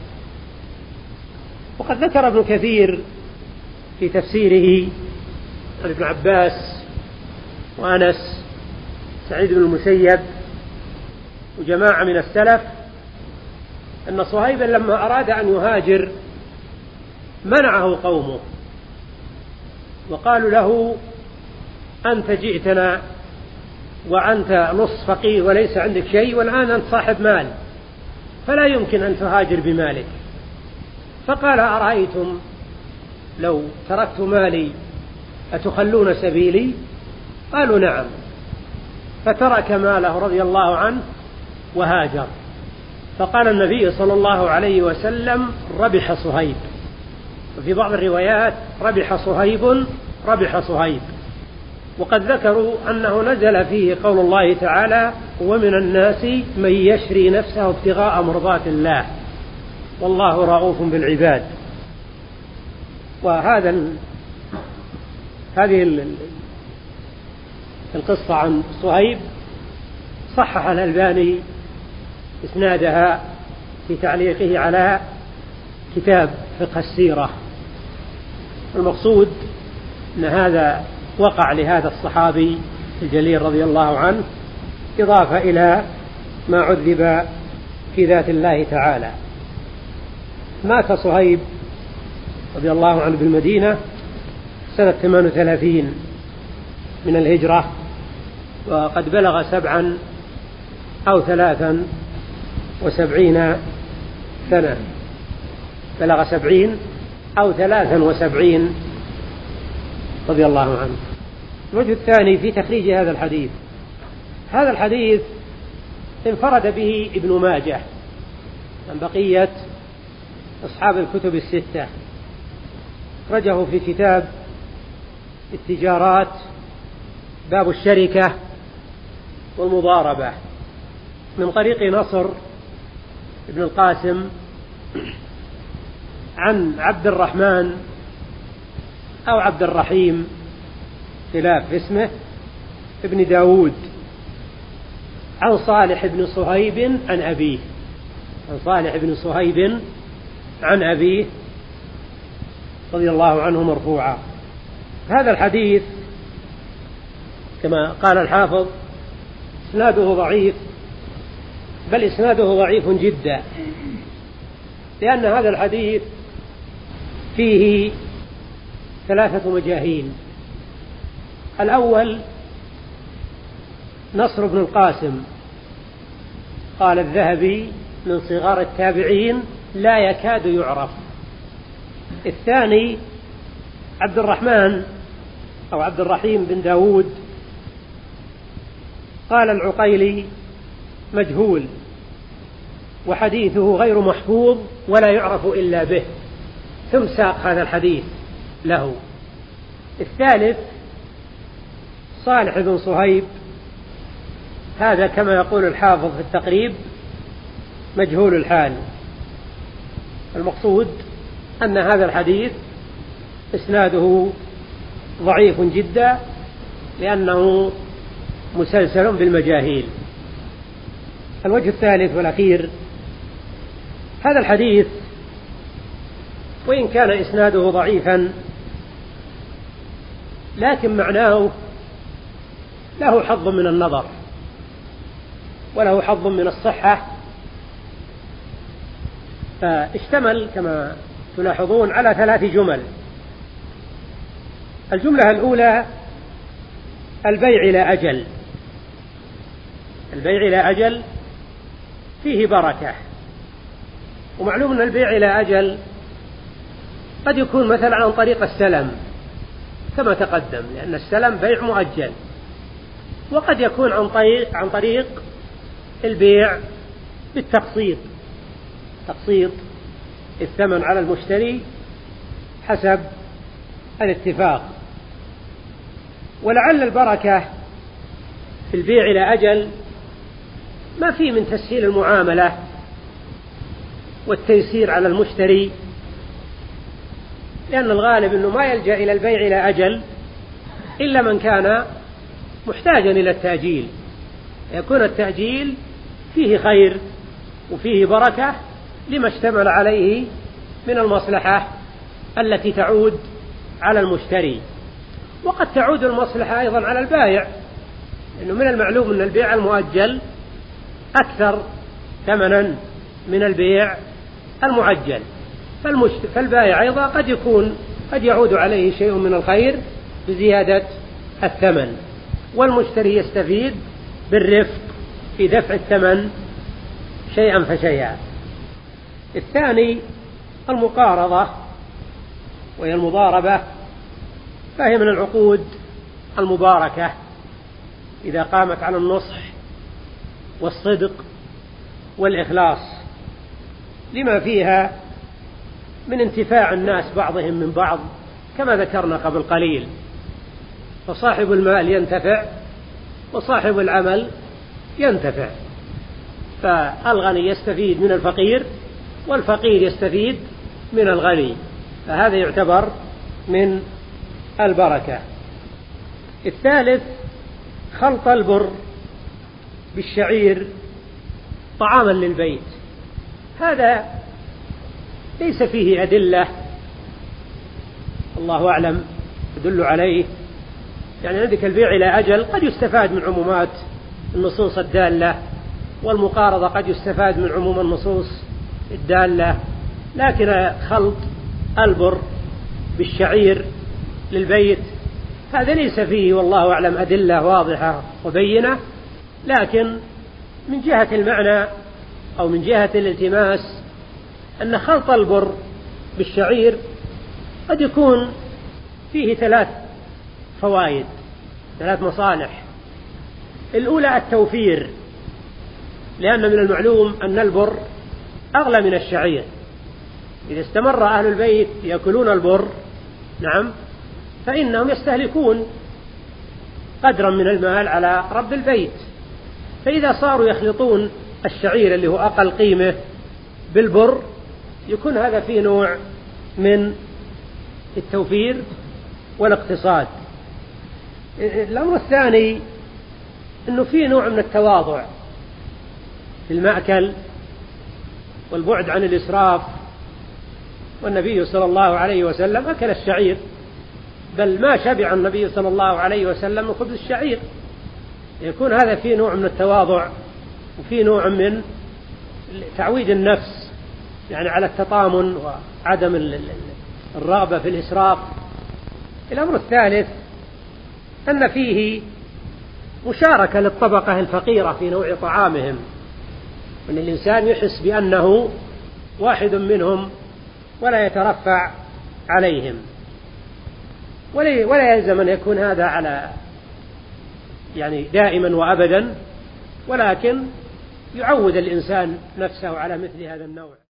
وقد ذكر ابن كثير في تفسيره عن ابن عباس وأنس سعيد بن المسيب وجماعة من السلف أن صهيبا لما أراد أن يهاجر منعه قومه وقالوا له: أنت جئتنا وأنت نص فقير وليس عندك شيء، والآن أنت صاحب مال، فلا يمكن أن تهاجر بمالك. فقال: أرأيتم لو تركت مالي أتخلون سبيلي؟ قالوا: نعم. فترك ماله رضي الله عنه وهاجر. فقال النبي صلى الله عليه وسلم: ربح صهيب. وفي بعض الروايات: ربح صهيب ربح صهيب. وقد ذكروا أنه نزل فيه قول الله تعالى: ومن الناس من يشري نفسه ابتغاء مرضات الله والله رؤوف بالعباد. وهذا هذه القصة عن صهيب صحح الألباني إسنادها في تعليقه على كتاب فقه السيرة. المقصود أن هذا وقع لهذا الصحابي الجليل رضي الله عنه إضافة إلى ما عذب في ذات الله تعالى. مات صهيب رضي الله عنه بالمدينة سنة ثمان وثلاثين من الهجرة، وقد بلغ سبعا أو ثلاثا وسبعين سنة، بلغ سبعين أو ثلاثا وسبعين رضي الله عنه. الوجه الثاني في تخريج هذا الحديث: هذا الحديث انفرد به ابن ماجه عن بقية أصحاب الكتب الستة، أخرجه في كتاب التجارات باب الشركة والمضاربة من طريق نصر ابن القاسم عن عبد الرحمن أو عبد الرحيم خلاف اسمه ابن داود عن صالح بن صهيب عن أبيه، عن صالح بن صهيب عن أبيه رضي الله عنه مرفوعا. هذا الحديث كما قال الحافظ إسناده ضعيف، بل إسناده ضعيف جدا، لأن هذا الحديث فيه ثلاثة مجاهيل. الأول نصر بن القاسم، قال الذهبي من صغار التابعين لا يكاد يعرف. الثاني عبد الرحمن أو عبد الرحيم بن داود، قال العقيلي مجهول وحديثه غير محفوظ ولا يعرف إلا به، ثم ساق هذا الحديث له. الثالث صالح بن صهيب، هذا كما يقول الحافظ في التقريب مجهول الحال. المقصود أن هذا الحديث إسناده ضعيف جدا لأنه مسلسل بالمجاهيل. الوجه الثالث والأخير: هذا الحديث وإن كان إسناده ضعيفا لكن معناه له حظ من النظر وله حظ من الصحة، فاشتمل كما تلاحظون على ثلاث جمل. الجملة الأولى البيع إلى أجل. البيع إلى أجل فيه بركة، ومعلوم أن البيع إلى أجل قد يكون مثلا عن طريق السلم كما تقدم، لأن السلم بيع مؤجل، وقد يكون عن طريق عن طريق البيع بالتقسيط، تقسيط الثمن على المشتري حسب الاتفاق. ولعل البركة في البيع إلى أجل ما فيه من تسهيل المعاملة والتيسير على المشتري، لأن الغالب أنه ما يلجأ إلى البيع إلى أجل إلا من كان محتاجا إلى التأجيل، يكون التأجيل فيه خير وفيه بركة لما اشتمل عليه من المصلحة التي تعود على المشتري، وقد تعود المصلحة أيضا على البائع، لأنه من المعلوم أن البيع المؤجل أكثر ثمنا من البيع المعجل، فالبائع أيضا قد يكون قد يعود عليه شيء من الخير بزيادة الثمن، والمشتري يستفيد بالرفق في دفع الثمن شيئا فشيئا. الثاني المقارضة وهي المضاربة، فهي من العقود المباركة إذا قامت على النصح والصدق والإخلاص، لما فيها من انتفاع الناس بعضهم من بعض كما ذكرنا قبل قليل، فصاحب المال ينتفع وصاحب العمل ينتفع، فالغني يستفيد من الفقير والفقير يستفيد من الغني، فهذا يعتبر من البركة. الثالث خلط البر بالشعير طعاما للبيت، هذا ليس فيه أدلة الله أعلم تدل عليه، يعني عندك البيع إلى أجل قد يستفاد من عمومات النصوص الدالة، والمقارضة قد يستفاد من عموم النصوص الدالة، لكن خلط البر بالشعير للبيت هذا ليس فيه والله أعلم أدلة واضحة وبينة، لكن من جهة المعنى أو من جهة الالتماس أن خلط البر بالشعير قد يكون فيه ثلاث فوائد، ثلاث مصالح. الأولى التوفير، لأن من المعلوم أن البر أغلى من الشعير، إذا استمر أهل البيت يأكلون البر نعم فإنهم يستهلكون قدرا من المال على رب البيت، فإذا صاروا يخلطون الشعير اللي هو أقل قيمة بالبر يكون هذا فيه نوع من التوفير والاقتصاد. الأمر الثاني أنه فيه نوع من التواضع في المأكل والبعد عن الإسراف، والنبي صلى الله عليه وسلم أكل الشعير، بل ما شبع النبي صلى الله عليه وسلم من خبز الشعير، يكون هذا فيه نوع من التواضع وفيه نوع من تعويد النفس يعني على التطامن وعدم الرغبة في الإسراف. الأمر الثالث أن فيه مشاركة للطبقة الفقيرة في نوع طعامهم، أن الإنسان يحس بأنه واحد منهم ولا يترفع عليهم، ولا يلزم أن يكون هذا على يعني دائما وأبدا، ولكن يعود الإنسان نفسه على مثل هذا النوع.